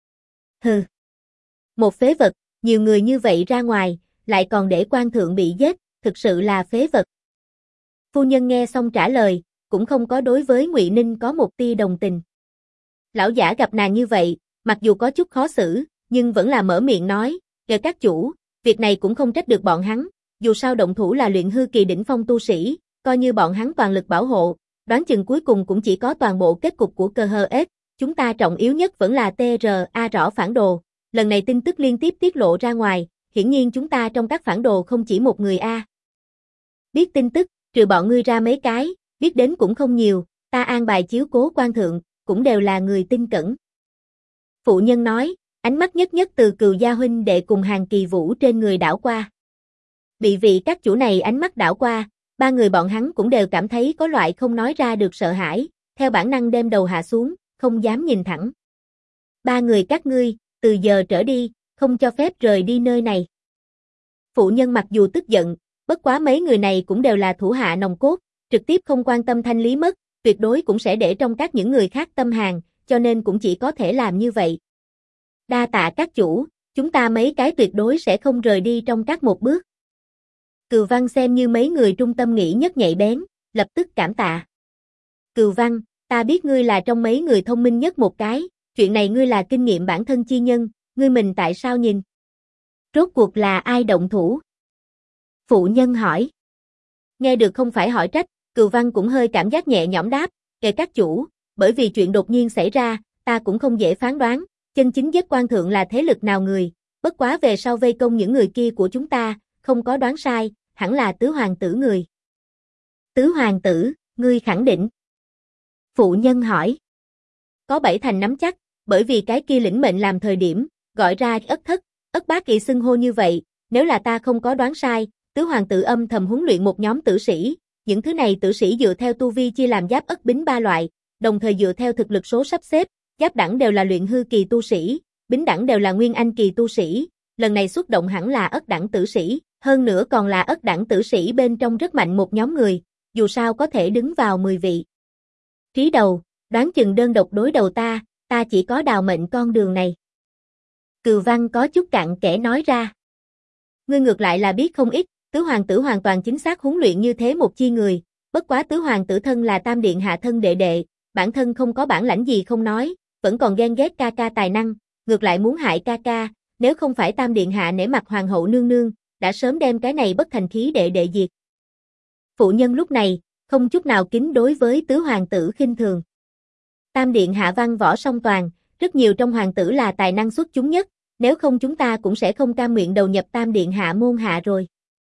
A: Hừ. Một phế vật, nhiều người như vậy ra ngoài, lại còn để quan thượng bị giết, thực sự là phế vật. Phu nhân nghe xong trả lời, cũng không có đối với Ngụy Ninh có một tia đồng tình. Lão giả gặp nàng như vậy, mặc dù có chút khó xử, nhưng vẫn là mở miệng nói, "Kể các chủ, việc này cũng không trách được bọn hắn, dù sao động thủ là luyện hư kỳ đỉnh phong tu sĩ, coi như bọn hắn toàn lực bảo hộ, đoán chừng cuối cùng cũng chỉ có toàn bộ kết cục của cơ hơ ết, chúng ta trọng yếu nhất vẫn là TRA rõ phản đồ, lần này tin tức liên tiếp tiết lộ ra ngoài, hiển nhiên chúng ta trong các phản đồ không chỉ một người a. Biết tin tức, trừ bọn ngươi ra mấy cái, biết đến cũng không nhiều, ta an bài chiếu cố quan thượng, cũng đều là người tin cẩn." Phụ nhân nói, ánh mắt nhất nhất từ Cừu Gia huynh đệ cùng Hàn Kỳ Vũ trên người đảo qua. Bị vị các chủ này ánh mắt đảo qua, ba người bọn hắn cũng đều cảm thấy có loại không nói ra được sợ hãi, theo bản năng đem đầu hạ xuống, không dám nhìn thẳng. Ba người các ngươi, từ giờ trở đi, không cho phép rời đi nơi này. Phụ nhân mặc dù tức giận, bất quá mấy người này cũng đều là thủ hạ nòng cốt, trực tiếp không quan tâm thanh lý mất, tuyệt đối cũng sẽ để trong các những người khác tâm hàng, cho nên cũng chỉ có thể làm như vậy. Đa tạ các chủ, chúng ta mấy cái tuyệt đối sẽ không rời đi trong các một bước. Cừu Văn xem như mấy người trung tâm nghĩ nhất nhạy bén, lập tức cảm tạ. Cừu Văn, ta biết ngươi là trong mấy người thông minh nhất một cái, chuyện này ngươi là kinh nghiệm bản thân chi nhân, ngươi mình tại sao nhìn? Rốt cuộc là ai động thủ? Phụ nhân hỏi. Nghe được không phải hỏi trách, Cừu Văn cũng hơi cảm giác nhẹ nhõm đáp, kể các chủ, bởi vì chuyện đột nhiên xảy ra, ta cũng không dễ phán đoán, chân chính giết quan thượng là thế lực nào người, bất quá về sau vây công những người kia của chúng ta, không có đoán sai, hẳn là tứ hoàng tử người. Tứ hoàng tử, ngươi khẳng định? Phụ nhân hỏi. Có 7 thành nắm chắc, bởi vì cái kia lĩnh mệnh làm thời điểm, gọi ra ất thất, ất bát kỵ xưng hô như vậy, nếu là ta không có đoán sai, tứ hoàng tử âm thầm huấn luyện một nhóm tử sĩ, những thứ này tử sĩ dựa theo tu vi chia làm giáp ất bính 3 loại, đồng thời dựa theo thực lực số sắp xếp, giáp đẳng đều là luyện hư kỳ tu sĩ, bính đẳng đều là nguyên anh kỳ tu sĩ, lần này xuất động hẳn là ất đẳng tử sĩ, hơn nữa còn là ất đẳng tử sĩ bên trong rất mạnh một nhóm người, dù sao có thể đứng vào 10 vị. Trí đầu, đoán chừng đơn độc đối đầu ta chỉ có đào mệnh con đường này. Cừu Văn có chút cặn kẽ nói ra. Ngươi ngược lại là biết không ít, tứ hoàng tử hoàn toàn chính xác huấn luyện như thế một chi người, bất quá tứ hoàng tử thân là tam điện hạ thân đệ đệ, bản thân không có bản lãnh gì không nói, vẫn còn ghen ghét ca ca tài năng, ngược lại muốn hại ca ca, nếu không phải tam điện hạ nể mặt hoàng hậu nương nương, đã sớm đem cái này bất thành khí đệ đệ diệt. Phụ nhân lúc này, không chút nào kính đối với tứ hoàng tử khinh thường. Tam điện hạ văn võ song toàn, rất nhiều trong hoàng tử là tài năng xuất chúng nhất, nếu không chúng ta cũng sẽ không cam nguyện đầu nhập tam điện hạ môn hạ rồi.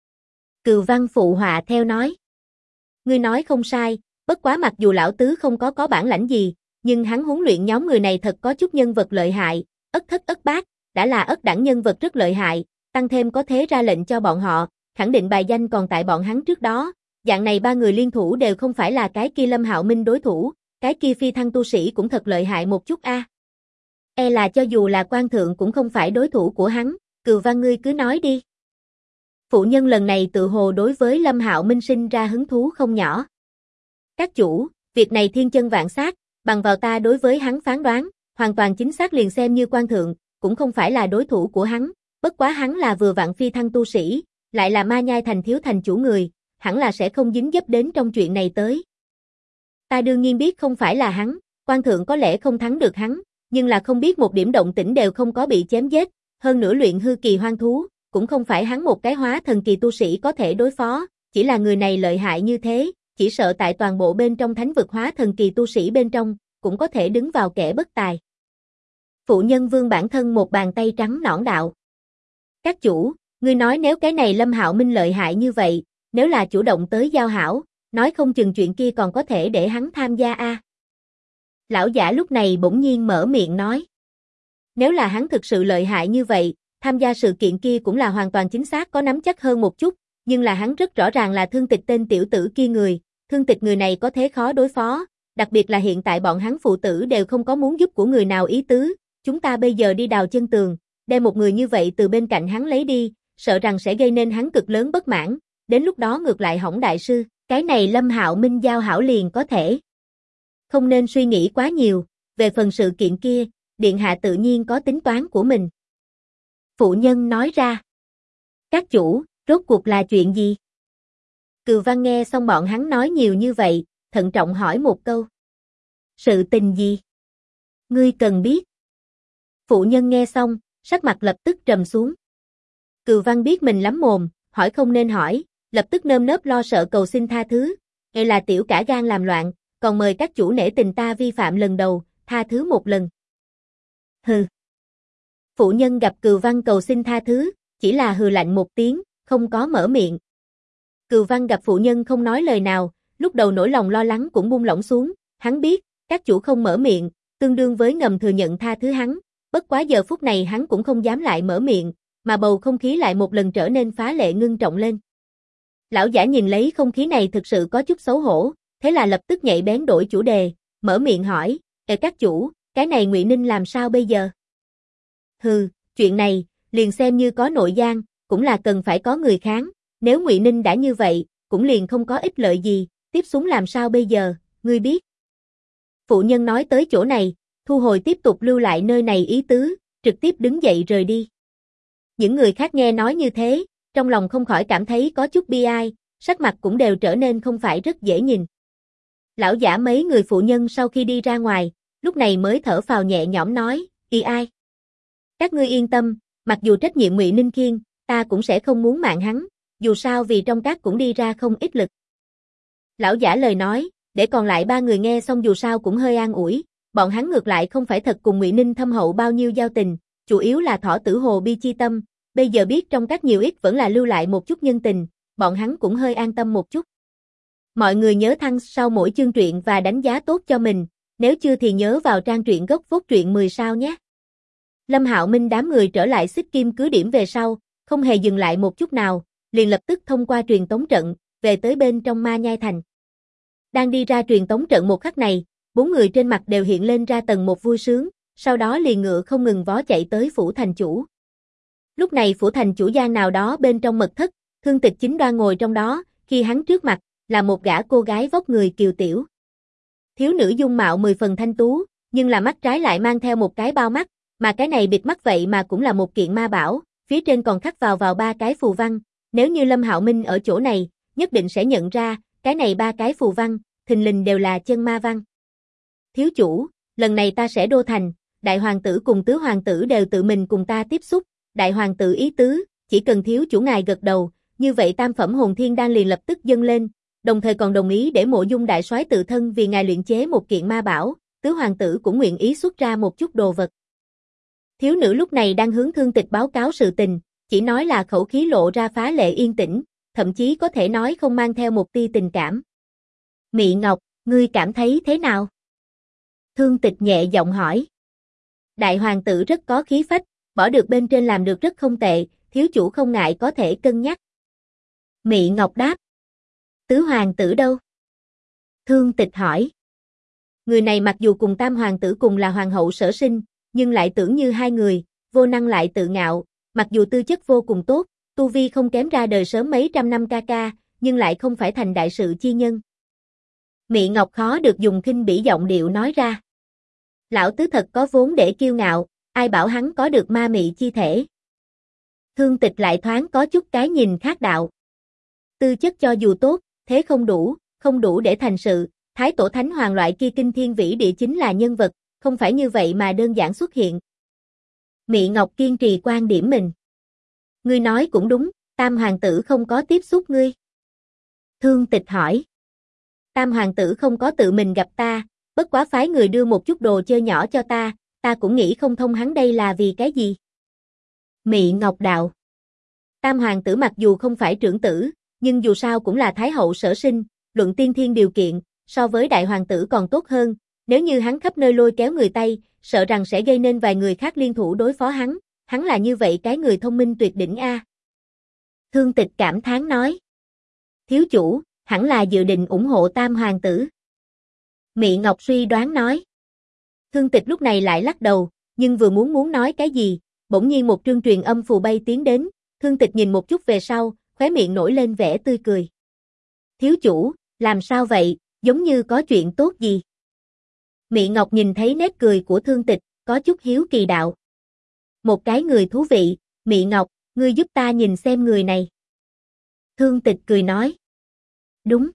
A: Cừu Văn phụ họa theo nói. Ngươi nói không sai, bất quá mặc dù lão tứ không có bản lãnh gì, nhưng hắn huấn luyện nhóm người này thật có chút nhân vật lợi hại, ất thất ất bát, đã là ất đẳng nhân vật rất lợi hại, tăng thêm có thế ra lệnh cho bọn họ, khẳng định bài danh còn tại bọn hắn trước đó, dạng này ba người liên thủ đều không phải là cái kia Lâm Hạo Minh đối thủ, cái kia phi thăng tu sĩ cũng thật lợi hại một chút a. E là cho dù là quan thượng cũng không phải đối thủ của hắn, Cừu Văn ngươi cứ nói đi. Phụ nhân lần này tự hồ đối với Lâm Hạo Minh sinh ra hứng thú không nhỏ. Các chủ, việc này thiên chân vạn sát, bằng vào ta đối với hắn phán đoán, hoàn toàn chính xác liền xem như quan thượng, cũng không phải là đối thủ của hắn, bất quá hắn là vừa vặn phi thăng tu sĩ, lại là Ma Nhai thành thiếu thành chủ người, hẳn là sẽ không dính dấp đến trong chuyện này tới. Ta đương nhiên biết không phải là hắn, quan thượng có lẽ không thắng được hắn, nhưng là không biết một điểm động tĩnh đều không có bị chém giết, hơn nữa luyện hư kỳ hoang thú, cũng không phải hắn một cái hóa thần kỳ tu sĩ có thể đối phó, chỉ là người này lợi hại như thế, chỉ sợ tại toàn bộ bên trong thánh vực hóa thần kỳ tu sĩ bên trong, cũng có thể đứng vào kẻ bất tài. Phụ nhân vương bản thân một bàn tay trắng nõn đạo. Các chủ, ngươi nói nếu cái này Lâm Hạo Minh lợi hại như vậy, nếu là chủ động tới giao hảo, nói không chừng chuyện kia còn có thể để hắn tham gia a. Lão giả lúc này bỗng nhiên mở miệng nói. Nếu là hắn thực sự lợi hại như vậy, tham gia sự kiện kia cũng là hoàn toàn chính xác có nắm chắc hơn một chút, nhưng là hắn rất rõ ràng là Thương Tịch tên tiểu tử kia người, Thương Tịch người này có thế khó đối phó, đặc biệt là hiện tại bọn hắn phụ tử đều không có muốn giúp của người nào ý tứ, chúng ta bây giờ đi đào chân tường, đem một người như vậy từ bên cạnh hắn lấy đi, sợ rằng sẽ gây nên hắn cực lớn bất mãn, đến lúc đó ngược lại hỏng đại sư, cái này Lâm Hạo Minh giao hảo liền có thể. Không nên suy nghĩ quá nhiều, về phần sự kiện kia, điện hạ tự nhiên có tính toán của mình. Phụ nhân nói ra. Các chủ, rốt cuộc là chuyện gì? Cừu Văn nghe xong bọn hắn nói nhiều như vậy, thận trọng hỏi một câu. Sự tình gì? Ngươi cần biết. Phụ nhân nghe xong, sắc mặt lập tức trầm xuống. Cừu Văn biết mình lắm mồm, hỏi không nên hỏi, lập tức nơm nớp lo sợ cầu xin tha thứ. Đây là tiểu cả gan làm loạn, còn mời các chủ nể tình ta vi phạm lần đầu, tha thứ một lần. Hừ. Phụ nhân gặp Cừu Văn cầu xin tha thứ, chỉ là hừ lạnh một tiếng, không có mở miệng. Cừu Văn gặp phụ nhân không nói lời nào, lúc đầu nỗi lòng lo lắng cũng buông lỏng xuống, hắn biết, các chủ không mở miệng, tương đương với ngầm thừa nhận tha thứ hắn, Bất quá giờ phút này hắn cũng không dám lại mở miệng, mà bầu không khí lại một lần trở nên phá lệ ngưng trọng lên. Lão giả nhìn lấy không khí này thực sự có chút xấu hổ, thế là lập tức nhạy bén đổi chủ đề, mở miệng hỏi, các chủ, cái này Ngụy Ninh làm sao bây giờ? Hừ, chuyện này, liền xem như có nội gian, cũng là cần phải có người kháng, nếu Ngụy Ninh đã như vậy, cũng liền không có ích lợi gì, tiếp xuống làm sao bây giờ, ngươi biết. Phụ nhân nói tới chỗ này, thu hồi tiếp tục lưu lại nơi này ý tứ, trực tiếp đứng dậy rời đi. Những người khác nghe nói như thế, trong lòng không khỏi cảm thấy có chút bi ai, sắc mặt cũng đều trở nên không phải rất dễ nhìn. Lão giả mấy người phụ nhân sau khi đi ra ngoài, lúc này mới thở phào nhẹ nhõm nói, y ai. Các ngươi yên tâm, mặc dù trách nhiệm Ngụy Ninh Khiên, ta cũng sẽ không muốn mạng hắn, dù sao vì trong các cũng đi ra không ít lực. Lão giả lời nói, để còn lại ba người nghe xong dù sao cũng hơi an ủi, bọn hắn ngược lại không phải thật cùng Ngụy Ninh thâm hậu bao nhiêu giao tình, chủ yếu là thỏ tử hồ bi chi tâm, bây giờ biết trong các nhiều ít vẫn là lưu lại một chút nhân tình, bọn hắn cũng hơi an tâm một chút. Mọi người nhớ thăng sau mỗi chương truyện và đánh giá tốt cho mình, nếu chưa thì nhớ vào trang truyện gốc phốt truyện 10 sao nhé. Lâm Hạo Minh đám người trở lại Xích Kim cứ điểm về sau, không hề dừng lại một chút nào, liền lập tức thông qua truyền tống trận, về tới bên trong Ma Nhai Thành. Đang đi ra truyền tống trận một khắc này, bốn người trên mặt đều hiện lên ra tầng một vui sướng, sau đó liền ngựa không ngừng vó chạy tới phủ thành chủ. Lúc này phủ thành chủ gian nào đó bên trong mật thất, Thương Tịch chính đoan ngồi trong đó, khi hắn trước mặt, là một gã cô gái vóc người kiều tiểu. Thiếu nữ dung mạo 10 phần thanh tú, nhưng là mắt trái lại mang theo một cái bao mắt, mà cái này bịt mắt vậy mà cũng là một kiện ma bảo, phía trên còn khắc vào 3 cái phù văn, nếu như Lâm Hạo Minh ở chỗ này, nhất định sẽ nhận ra, cái này 3 cái phù văn, thình lình đều là chân ma văn. Thiếu chủ, lần này ta sẽ đô thành, đại hoàng tử cùng tứ hoàng tử đều tự mình cùng ta tiếp xúc, đại hoàng tử ý tứ, chỉ cần thiếu chủ ngài gật đầu, như vậy tam phẩm hồn thiên đan liền lập tức dâng lên, đồng thời còn đồng ý để Mộ Dung đại soái tự thân vì ngài luyện chế một kiện ma bảo, tứ hoàng tử cũng nguyện ý xuất ra một chút đồ vật. Thiếu nữ lúc này đang hướng Thương Tịch báo cáo sự tình, chỉ nói là khẩu khí lộ ra phá lệ yên tĩnh, thậm chí có thể nói không mang theo một tia tình cảm. Mị Ngọc, ngươi cảm thấy thế nào? Thương Tịch nhẹ giọng hỏi. Đại hoàng tử rất có khí phách, bỏ được bên trên làm được rất không tệ, thiếu chủ không ngại có thể cân nhắc. Mị Ngọc đáp. Tứ hoàng tử đâu? Thương Tịch hỏi. Người này mặc dù cùng tam hoàng tử cùng là hoàng hậu sở sinh, nhưng lại tưởng như hai người, vô năng lại tự ngạo, mặc dù tư chất vô cùng tốt, tu vi không kém ra đời sớm mấy trăm năm ca ca, nhưng lại không phải thành đại sự chi nhân. Mị Ngọc khó được dùng khinh bỉ giọng điệu nói ra. Lão tứ thật có vốn để kiêu ngạo, ai bảo hắn có được ma mị chi thể. Thương Tịch lại thoáng có chút cái nhìn khác đạo. Tư chất cho dù tốt, thế không đủ để thành sự, Thái Tổ Thánh Hoàng loại kia kinh thiên vĩ địa chính là nhân vật, không phải như vậy mà đơn giản xuất hiện. Mị Ngọc kiên trì quan điểm mình. Ngươi nói cũng đúng, tam hoàng tử không có tiếp xúc ngươi. Thương Tịch hỏi. Tam hoàng tử không có tự mình gặp ta, bất quá phái người đưa một chút đồ chơi nhỏ cho ta cũng nghĩ không thông hắn đây là vì cái gì. Mị Ngọc đạo. Tam hoàng tử mặc dù không phải trưởng tử, nhưng dù sao cũng là thái hậu sở sinh, luận tiên thiên điều kiện, so với đại hoàng tử còn tốt hơn, nếu như hắn khắp nơi lôi kéo người Tây, sợ rằng sẽ gây nên vài người khác liên thủ đối phó hắn là như vậy cái người thông minh tuyệt đỉnh a. Thương Tịch cảm thán nói. Thiếu chủ, hẳn là dự định ủng hộ tam hoàng tử. Mị Ngọc suy đoán nói. Thương Tịch lúc này lại lắc đầu, nhưng vừa muốn nói cái gì, bỗng nhiên một trương truyền âm phù bay tiến đến, Thương Tịch nhìn một chút về sau, khóe miệng nổi lên vẻ tươi cười. Thiếu chủ, làm sao vậy, giống như có chuyện tốt gì? Mị Ngọc nhìn thấy nét cười của Thương Tịch, có chút hiếu kỳ đạo. Một cái người thú vị, Mị Ngọc, ngươi giúp ta nhìn xem người này. Thương Tịch cười nói. Đúng.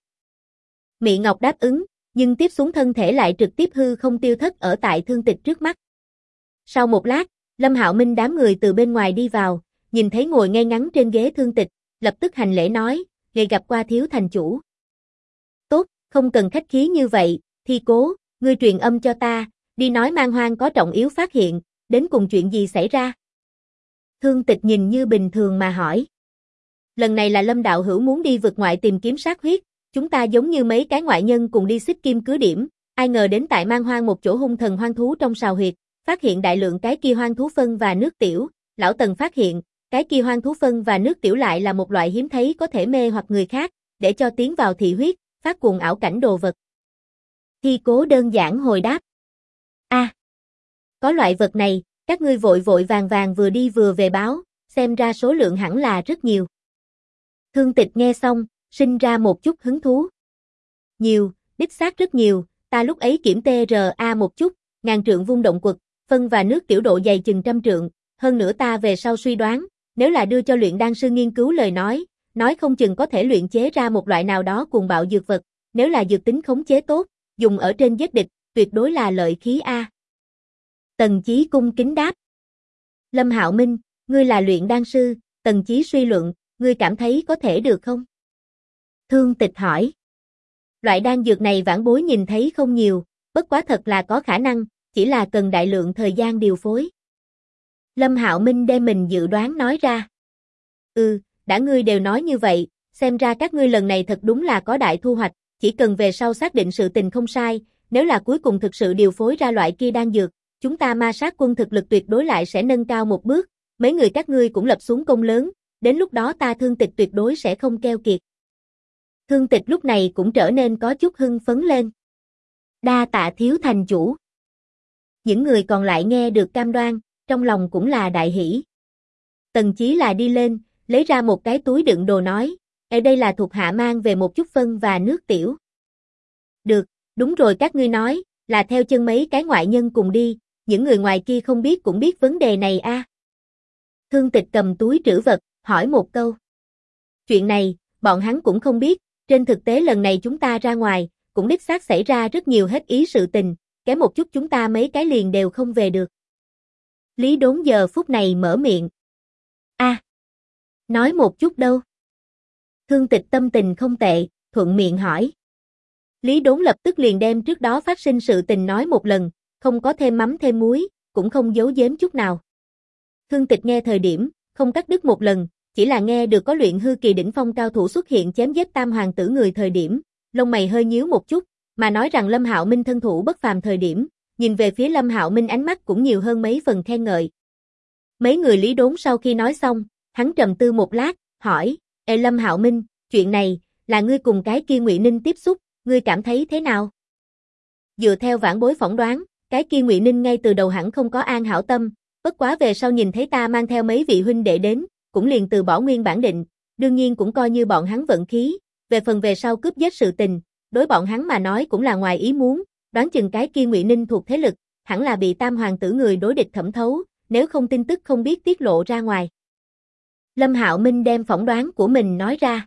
A: Mị Ngọc đáp ứng, nhưng tiếp xuống thân thể lại trực tiếp hư không tiêu thất ở tại Thương Tịch trước mắt. Sau một lát, Lâm Hạo Minh đám người từ bên ngoài đi vào, nhìn thấy ngồi ngay ngắn trên ghế Thương Tịch, lập tức hành lễ nói, "Ngày gặp qua thiếu thành chủ." "Tốt, không cần khách khí như vậy, Thi Cố, ngươi truyền âm cho ta, đi nói Man Hoang có trọng yếu phát hiện, đến cùng chuyện gì xảy ra?" Thương Tịch nhìn như bình thường mà hỏi. "Lần này là Lâm đạo hữu muốn đi vực ngoại tìm kiếm sát huyết, chúng ta giống như mấy cái ngoại nhân cùng đi Xích Kim cứ điểm, ai ngờ đến tại Man Hoang một chỗ hung thần hoang thú trong sào huyệt, phát hiện đại lượng cái kia hoang thú phân và nước tiểu, lão Tần phát hiện, cái kia hoang thú phân và nước tiểu lại là một loại hiếm thấy có thể mê hoặc người khác, để cho tiến vào thị huyết, phát cuồng ảo cảnh đồ vật. Thi Cố đơn giản hồi đáp. Có loại vật này, các ngươi vội vội vàng vàng vừa đi vừa về báo, xem ra số lượng hẳn là rất nhiều. Thương Tịch nghe xong, sinh ra một chút hứng thú. Nhiều, đích xác rất nhiều, ta lúc ấy kiểm TRA một chút, ngàn trượng vung động quật, phân và nước tiểu độ dày chừng 100 trượng, hơn nữa ta về sau suy đoán, nếu là đưa cho luyện đan sư nghiên cứu lời nói không chừng có thể luyện chế ra một loại nào đó cuồng bạo dược vật, nếu là dược tính khống chế tốt, dùng ở trên giết địch, tuyệt đối là lợi khí a. Tần Chí cung kính đáp. Lâm Hạo Minh, ngươi là luyện đan sư, Tần Chí suy luận, ngươi cảm thấy có thể được không? Thương Tịch hỏi. Loại đan dược này vãn bối nhìn thấy không nhiều, bất quá thật là có khả năng, chỉ là cần đại lượng thời gian điều phối. Lâm Hạo Minh đem mình dự đoán nói ra. Đã ngươi đều nói như vậy, xem ra các ngươi lần này thật đúng là có đại thu hoạch, chỉ cần về sau xác định sự tình không sai, nếu là cuối cùng thực sự điều phối ra loại kia đan dược, chúng ta ma sát quân thực lực tuyệt đối lại sẽ nâng cao một bước, mấy người các ngươi cũng lập xuống công lớn, đến lúc đó ta Thương Tịch tuyệt đối sẽ không keo kiệt. Thương Tịch lúc này cũng trở nên có chút hưng phấn lên. Đa tạ thiếu thành chủ. Những người còn lại nghe được cam đoan, trong lòng cũng là đại hỷ. Tần Chí là đi lên, lấy ra một cái túi đựng đồ nói, ở đây là thuộc hạ mang về một chút phân và nước tiểu. Được, đúng rồi các ngươi nói, là theo chân mấy cái ngoại nhân cùng đi, những người ngoài kia không biết cũng biết vấn đề này a. Thương Tịch cầm túi trữ vật, hỏi một câu. Chuyện này, bọn hắn cũng không biết, trên thực tế lần này chúng ta ra ngoài, cũng đích xác xảy ra rất nhiều hết ý sự tình, kém một chút chúng ta mấy cái liền đều không về được. Lý Đốn giờ phút này mở miệng. Nói một chút đâu. Thương Tịch tâm tình không tệ, thuận miệng hỏi. Lý Đốn lập tức liền đem trước đó phát sinh sự tình nói một lần, không có thêm mắm thêm muối, cũng không giấu giếm chút nào. Thương Tịch nghe thời điểm, không cắt đứt một lần, chỉ là nghe được có luyện hư kỳ đỉnh phong cao thủ xuất hiện chém giết tam hoàng tử người thời điểm, lông mày hơi nhíu một chút, mà nói rằng Lâm Hạo Minh thân thủ bất phàm thời điểm, nhìn về phía Lâm Hạo Minh ánh mắt cũng nhiều hơn mấy phần khen ngợi. Mấy người Lý Đốn sau khi nói xong, hắn trầm tư một lát, hỏi, Lâm Hạo Minh, chuyện này, là ngươi cùng cái kia Ngụy Ninh tiếp xúc, ngươi cảm thấy thế nào? Dựa theo vãn bối phỏng đoán, cái kia Ngụy Ninh ngay từ đầu hẳn không có an hảo tâm, bất quá về sau nhìn thấy ta mang theo mấy vị huynh đệ đến, cũng liền từ bỏ nguyên bản định, đương nhiên cũng coi như bọn hắn vận khí, về phần về sau cướp giết sự tình, đối bọn hắn mà nói cũng là ngoài ý muốn, đoán chừng cái kia Ngụy Ninh thuộc thế lực, hẳn là bị tam hoàng tử người đối địch thẩm thấu, nếu không tin tức không biết tiết lộ ra ngoài. Lâm Hạo Minh đem phỏng đoán của mình nói ra.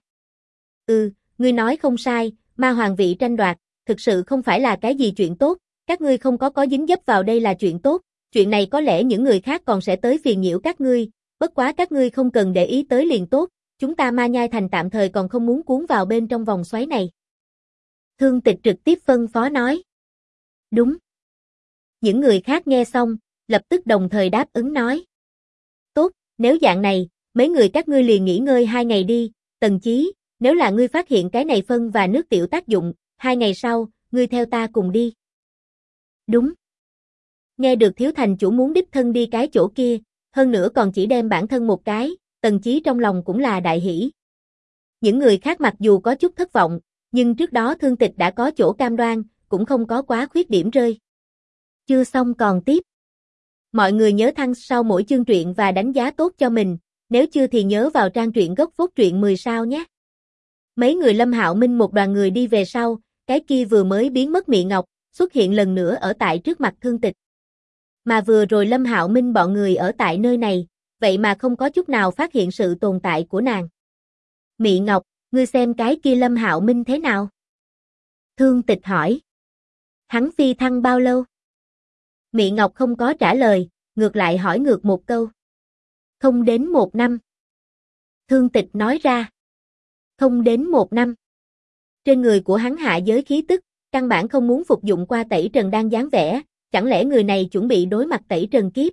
A: Ngươi nói không sai, ma hoàng vị tranh đoạt, thực sự không phải là cái gì chuyện tốt, các ngươi không có dính dấp vào đây là chuyện tốt, chuyện này có lẽ những người khác còn sẽ tới phiền nhiễu các ngươi, bất quá các ngươi không cần để ý tới liền tốt, chúng ta Ma Nhai Thành tạm thời còn không muốn cuốn vào bên trong vòng xoáy này. Thương Tịch trực tiếp phân phó nói. Đúng. Những người khác nghe xong, lập tức đồng thời đáp ứng nói. Tốt, nếu dạng này, mấy người các ngươi liền nghỉ ngơi 2 ngày đi, Tần Chí, nếu là ngươi phát hiện cái này phân và nước tiểu tác dụng, 2 ngày sau, ngươi theo ta cùng đi. Đúng. Nghe được thiếu thành chủ muốn đích thân đi cái chỗ kia, hơn nữa còn chỉ đem bản thân một cái, Tần Chí trong lòng cũng là đại hỷ. Những người khác mặc dù có chút thất vọng, nhưng trước đó Thương Tịch đã có chỗ cam đoan, cũng không có quá khuyết điểm rơi. Chưa xong còn tiếp. Mọi người nhớ thăng sau mỗi chương truyện và đánh giá tốt cho mình, nếu chưa thì nhớ vào trang truyện gốc phốt truyện 10 sao nhé. Mấy người Lâm Hạo Minh một đoàn người đi về sau, cái kia vừa mới biến mất Mị Ngọc, xuất hiện lần nữa ở tại trước mặt Thương Tịch. Mà vừa rồi Lâm Hạo Minh bọn người ở tại nơi này, vậy mà không có chút nào phát hiện sự tồn tại của nàng. Mị Ngọc, ngươi xem cái kia Lâm Hạo Minh thế nào? Thương Tịch hỏi. Hắn phi thăng bao lâu? Mị Ngọc không có trả lời, ngược lại hỏi ngược một câu. Không đến 1 năm. Thương Tịch nói ra. Không đến 1 năm. Trên người của hắn hạ giới khí tức, căn bản không muốn phục dụng qua tẩy trần đan dáng vẻ, chẳng lẽ người này chuẩn bị đối mặt tẩy trần kiếp?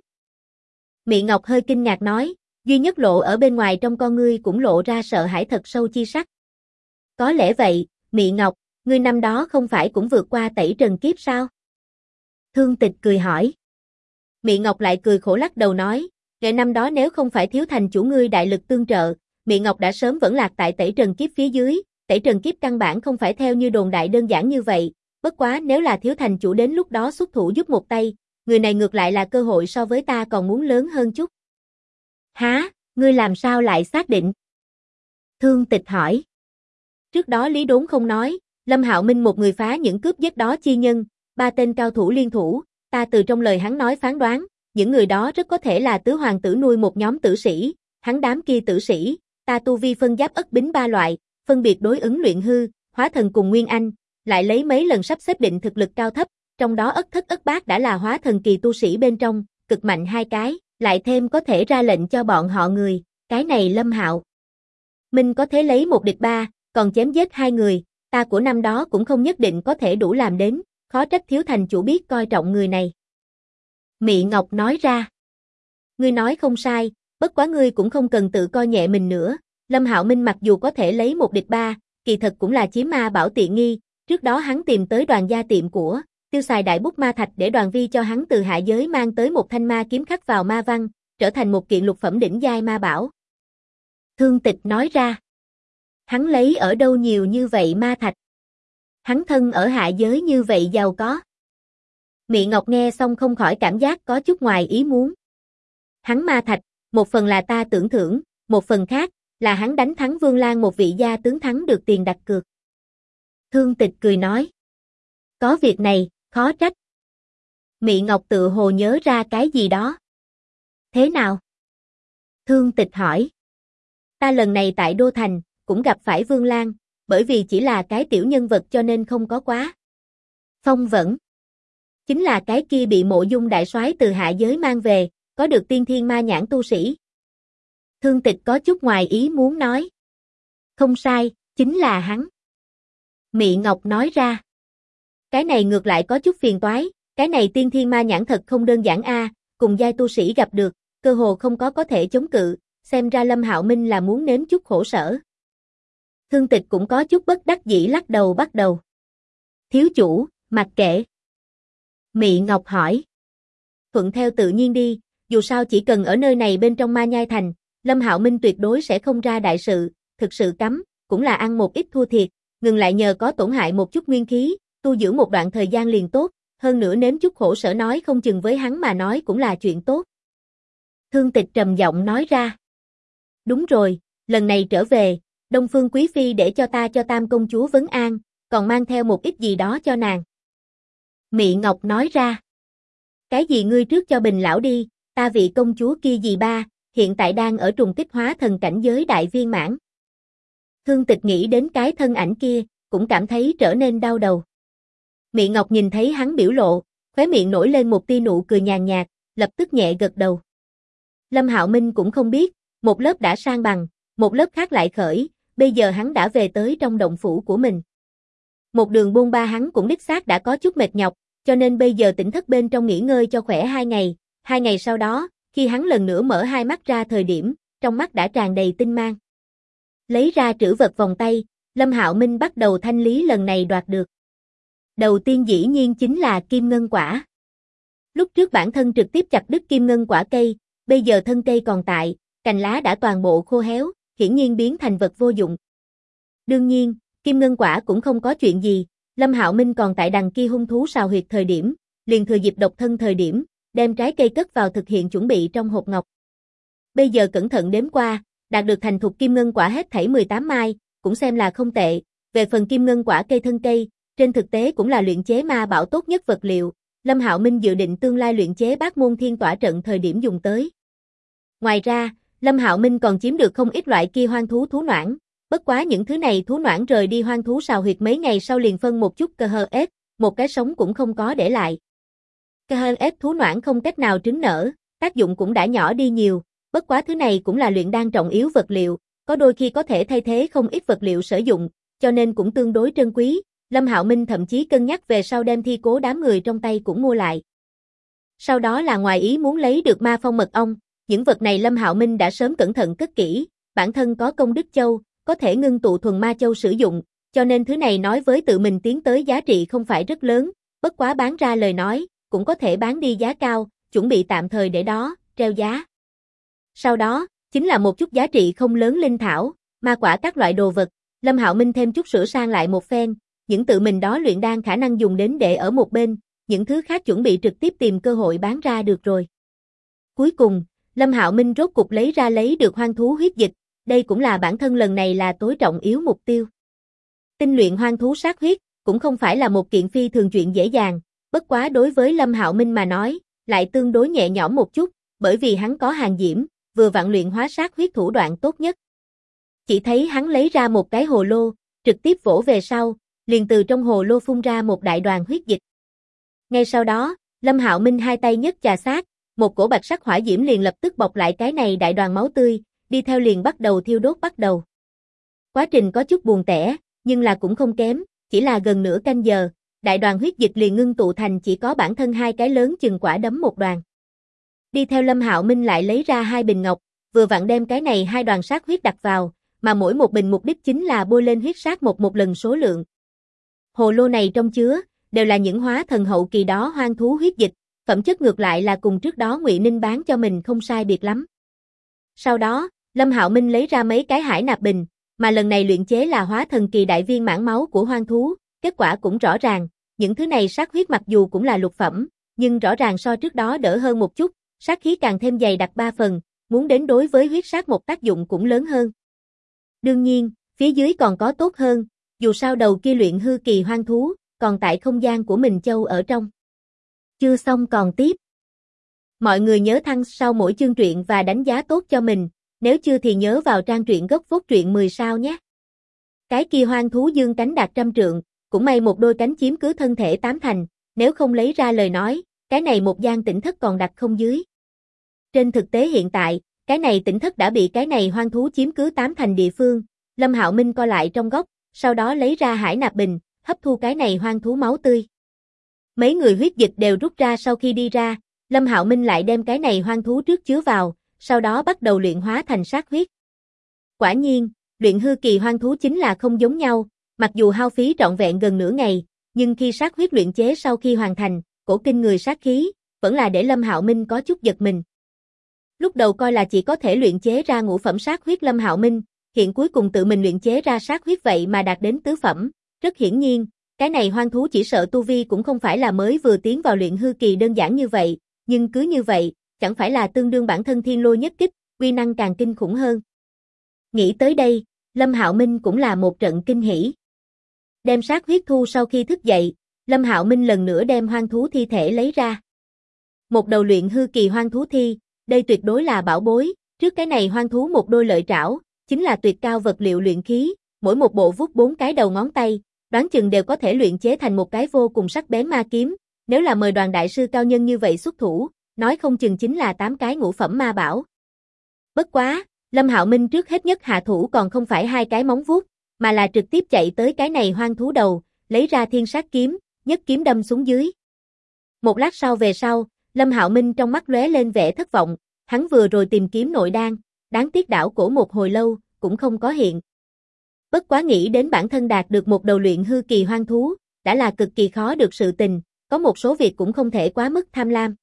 A: Mị Ngọc hơi kinh ngạc nói, duy nhất lộ ở bên ngoài trong con ngươi cũng lộ ra sợ hãi thật sâu chi sắc. Có lẽ vậy, Mị Ngọc, ngươi năm đó không phải cũng vượt qua tẩy trần kiếp sao? Thương Tịch cười hỏi. Mị Ngọc lại cười khổ lắc đầu nói, ngày năm đó nếu không phải thiếu thành chủ ngươi đại lực tương trợ, Mị Ngọc đã sớm vẫn lạc tại tẩy trần kiếp phía dưới, tẩy trần kiếp căn bản không phải theo như đồn đại đơn giản như vậy, bất quá nếu là thiếu thành chủ đến lúc đó xuất thủ giúp một tay, người này ngược lại là cơ hội so với ta còn muốn lớn hơn chút. Há, ngươi làm sao lại xác định? Thương Tịch hỏi. Trước đó Lý Đốn không nói, Lâm Hạo Minh một người phá những cướp giết đó chi nhân, 3 tên cao thủ liên thủ, ta từ trong lời hắn nói phán đoán, những người đó rất có thể là tứ hoàng tử nuôi một nhóm tử sĩ, hắn đám kia tử sĩ, ta tu vi phân giáp ất bính 3 loại, phân biệt đối ứng luyện hư, hóa thần cùng nguyên anh, lại lấy mấy lần sắp xếp định thực lực cao thấp, trong đó ất thất ất bát đã là hóa thần kỳ tu sĩ bên trong, cực mạnh 2 cái, lại thêm có thể ra lệnh cho bọn họ người, cái này Lâm Hạo Minh có thể lấy 1 địch 3, còn chém giết 2 người, ta của năm đó cũng không nhất định có thể đủ làm đến, khó trách thiếu thành chủ biết coi trọng người này. Mị Ngọc nói ra. Ngươi nói không sai, bất quá ngươi cũng không cần tự coi nhẹ mình nữa, Lâm Hạo Minh mặc dù có thể lấy 1 địch 3, kỳ thật cũng là chiếm ma bảo tiện nghi, trước đó hắn tìm tới Đoàn gia tiệm của, tiêu xài đại bút ma thạch để Đoàn vi cho hắn từ hạ giới mang tới một thanh ma kiếm khắc vào ma văn, trở thành một kiện lục phẩm đỉnh giai ma bảo. Thương Tịch nói ra. Hắn lấy ở đâu nhiều như vậy ma thạch? Hắn thân ở hạ giới như vậy giàu có. Mị Ngọc nghe xong không khỏi cảm giác có chút ngoài ý muốn. Hắn ma thạch, một phần là ta tưởng thưởng, một phần khác là hắn đánh thắng Vương Lan một vị gia tướng thắng được tiền đặt cược. Thương Tịch cười nói. Có việc này, khó trách. Mị Ngọc tự hồ nhớ ra cái gì đó. Thế nào? Thương Tịch hỏi. Ta lần này tại Đô Thành, cũng gặp phải Vương Lan, bởi vì chỉ là cái tiểu nhân vật cho nên không có quá phong vẫn. Chính là cái kia bị Mộ Dung đại soái từ hạ giới mang về, có được tiên thiên ma nhãn tu sĩ. Thương Tịch có chút ngoài ý muốn nói. Không sai, chính là hắn. Mị Ngọc nói ra. Cái này ngược lại có chút phiền toái, cái này tiên thiên ma nhãn thật không đơn giản a, cùng giai tu sĩ gặp được, cơ hồ không có thể chống cự, xem ra Lâm Hạo Minh là muốn nếm chút khổ sở. Thương Tịch cũng có chút bất đắc dĩ lắc đầu bắt đầu. Thiếu chủ, mặc kệ. Mị Ngọc hỏi. Thuận theo tự nhiên đi, dù sao chỉ cần ở nơi này bên trong Ma Nhai Thành, Lâm Hạo Minh tuyệt đối sẽ không ra đại sự, thực sự cấm, cũng là ăn một ít thua thiệt, ngừng lại nhờ có tổn hại một chút nguyên khí, tu dưỡng một đoạn thời gian liền tốt, hơn nữa nếm chút khổ sở nói không chừng với hắn mà nói cũng là chuyện tốt. Thương Tịch trầm giọng nói ra. Đúng rồi, lần này trở về, Đông Phương Quý Phi để cho ta cho Tam công chúa vấn an, còn mang theo một ít gì đó cho nàng. Mị Ngọc nói ra. Cái gì ngươi trước cho Bình lão đi, ta vị công chúa kia gì ba, hiện tại đang ở trùng kích hóa thần cảnh giới đại viên mãn. Thương Tịch nghĩ đến cái thân ảnh kia, cũng cảm thấy trở nên đau đầu. Mị Ngọc nhìn thấy hắn biểu lộ, khóe miệng nổi lên một tia nụ cười nhàn nhạt, lập tức nhẹ gật đầu. Lâm Hạo Minh cũng không biết, một lớp đã sang bằng, một lớp khác lại khởi, bây giờ hắn đã về tới trong động phủ của mình. Một đường bôn ba hắn cũng đích xác đã có chút mệt nhọc, cho nên bây giờ tỉnh thất bên trong nghỉ ngơi cho khỏe 2 ngày. 2 ngày sau đó, khi hắn lần nữa mở hai mắt ra thời điểm, trong mắt đã tràn đầy tinh mang. Lấy ra trữ vật vòng tay, Lâm Hạo Minh bắt đầu thanh lý lần này đoạt được. Đầu tiên dĩ nhiên chính là kim ngân quả. Lúc trước bản thân trực tiếp chặt đứt kim ngân quả cây, bây giờ thân cây còn tại, cành lá đã toàn bộ khô héo, hiển nhiên biến thành vật vô dụng. Đương nhiên, kim ngân quả cũng không có chuyện gì, Lâm Hạo Minh còn tại đằng kia hung thú sào huyệt thời điểm, liền thừa dịp độc thân thời điểm, đem trái cây cất vào thực hiện chuẩn bị trong hộp ngọc. Bây giờ cẩn thận đếm qua, đạt được thành thục kim ngân quả hết thảy 18 mai, cũng xem là không tệ. Về phần kim ngân quả cây thân cây, trên thực tế cũng là luyện chế ma bảo tốt nhất vật liệu, Lâm Hạo Minh dự định tương lai luyện chế Bát Môn Thiên Tỏa trận thời điểm dùng tới. Ngoài ra, Lâm Hạo Minh còn chiếm được không ít loại kia hoang thú thú noãn, bất quá những thứ này thú noãn rời đi hoang thú sào huyệt mấy ngày sau liền phân một chút cơ hơ ép, một cái sống cũng không có để lại. Cơ hơ ép thú noãn không cách nào trứng nở, tác dụng cũng đã nhỏ đi nhiều, bất quá thứ này cũng là luyện đan trọng yếu vật liệu, có đôi khi có thể thay thế không ít vật liệu sử dụng, cho nên cũng tương đối trân quý. Lâm Hạo Minh thậm chí cân nhắc về sau đem thi cố đám người trong tay cũng mua lại. Sau đó là ngoài ý muốn lấy được ma phong mật ong, những vật này Lâm Hạo Minh đã sớm cẩn thận cất kỹ, bản thân có công đức châu, có thể ngưng tụ thuần ma châu sử dụng, cho nên thứ này nói với tự mình tiến tới giá trị không phải rất lớn, bất quá bán ra lời nói, cũng có thể bán đi giá cao, chuẩn bị tạm thời để đó, treo giá. Sau đó, chính là một chút giá trị không lớn linh thảo, ma quả các loại đồ vật, Lâm Hạo Minh thêm chút sửa sang lại một phen, những tự mình đó luyện đan khả năng dùng đến để ở một bên, những thứ khác chuẩn bị trực tiếp tìm cơ hội bán ra được rồi. Cuối cùng, Lâm Hạo Minh rốt cục lấy được hoang thú huyết dịch, đây cũng là bản thân lần này là tối trọng yếu mục tiêu. Tinh luyện hoang thú sát huyết, cũng không phải là một kiện phi thường chuyện dễ dàng, bất quá đối với Lâm Hạo Minh mà nói, lại tương đối nhẹ nhõm một chút, bởi vì hắn có hàng diễm, vừa vặn luyện hóa sát huyết thủ đoạn tốt nhất. Chỉ thấy hắn lấy ra một cái hồ lô, trực tiếp vỗ về sau, liền từ trong hồ lô phun ra một đại đoàn huyết dịch. Ngay sau đó, Lâm Hạo Minh hai tay nhấc chà sát, một cổ bạch sắc hỏa diễm liền lập tức bọc lại cái này đại đoàn máu tươi, đi theo liền bắt đầu thiêu đốt bắt đầu. Quá trình có chút buồn tẻ, nhưng là cũng không kém, chỉ là gần nửa canh giờ, đại đoàn huyết dịch liền ngưng tụ thành chỉ có bản thân hai cái lớn chừng quả đấm một đoàn. Đi theo Lâm Hạo Minh lại lấy ra hai bình ngọc, vừa vặn đem cái này hai đoàn sát huyết đặt vào, mà mỗi một bình mục đích chính là bôi lên huyết sát một lần số lượng. Hồ lô này trong chứa, đều là những hóa thần hậu kỳ đó hoang thú huyết dịch, phẩm chất ngược lại là cùng trước đó Ngụy Ninh bán cho mình không sai biệt lắm. Sau đó, Lâm Hạo Minh lấy ra mấy cái hải nạp bình, mà lần này luyện chế là hóa thần kỳ đại viên mãn máu của hoang thú, kết quả cũng rõ ràng, những thứ này sát huyết mặc dù cũng là lục phẩm, nhưng rõ ràng so trước đó đỡ hơn một chút, sát khí càng thêm dày đặc 3 phần, muốn đến đối với huyết sát một tác dụng cũng lớn hơn. Đương nhiên, phía dưới còn có tốt hơn, dù sao đầu kia luyện hư kỳ hoang thú, còn tại không gian của mình châu ở trong. Chưa xong còn tiếp. Mọi người nhớ thăng sau mỗi chương truyện và đánh giá tốt cho mình, nếu chưa thì nhớ vào trang truyện gốc phốt truyện 10 sao nhé. Cái kia hoang thú dương cánh đạt 100 trượng, cũng may một đôi cánh chiếm cứ thân thể 8 thành, nếu không lấy ra lời nói, cái này một gian tỉnh thất còn đặt không dưới. Trên thực tế hiện tại, cái này tỉnh thất đã bị cái này hoang thú chiếm cứ 8 thành địa phương, Lâm Hạo Minh co lại trong góc, sau đó lấy ra hải nạp bình, hấp thu cái này hoang thú máu tươi. Mấy người huyết dịch đều rút ra sau khi đi ra, Lâm Hạo Minh lại đem cái này hoang thú trước chứa vào, sau đó bắt đầu luyện hóa thành sát huyết. Quả nhiên, luyện hư kỳ hoang thú chính là không giống nhau, mặc dù hao phí trọn vẹn gần nửa ngày, nhưng khi sát huyết luyện chế sau khi hoàn thành, cổ kinh người sát khí, vẫn là để Lâm Hạo Minh có chút giật mình. Lúc đầu coi là chỉ có thể luyện chế ra ngũ phẩm sát huyết Lâm Hạo Minh, hiện cuối cùng tự mình luyện chế ra sát huyết vậy mà đạt đến tứ phẩm, rất hiển nhiên, cái này hoang thú chỉ sợ tu vi cũng không phải là mới vừa tiến vào luyện hư kỳ đơn giản như vậy, nhưng cứ như vậy, chẳng phải là tương đương bản thân thiên lôi nhất kích, uy năng càng kinh khủng hơn. Nghĩ tới đây, Lâm Hạo Minh cũng là một trận kinh hỉ. Đem sát huyết thu sau khi thức dậy, Lâm Hạo Minh lần nữa đem hoang thú thi thể lấy ra. Một đầu luyện hư kỳ hoang thú thi, đây tuyệt đối là bảo bối, trước cái này hoang thú một đôi lợi trảo, chính là tuyệt cao vật liệu luyện khí, mỗi một bộ vuốt 4 cái đầu ngón tay, đoán chừng đều có thể luyện chế thành một cái vô cùng sắc bén ma kiếm, nếu là mời đoàn đại sư cao nhân như vậy xuất thủ, nói không chừng chính là 8 cái ngũ phẩm ma bảo. Bất quá, Lâm Hạo Minh trước hết nhất hạ thủ còn không phải hai cái móng vuốt, mà là trực tiếp chạy tới cái này hoang thú đầu, lấy ra thiên sát kiếm, nhất kiếm đâm xuống dưới. Một lát sau về sau, Lâm Hạo Minh trong mắt lóe lên vẻ thất vọng, hắn vừa rồi tìm kiếm nội đan, đáng tiếc đảo cổ một hồi lâu, cũng không có hiện. Bất quá nghĩ đến bản thân đạt được một đầu luyện hư kỳ hoang thú, đã là cực kỳ khó được sự tình, có một số việc cũng không thể quá mức tham lam.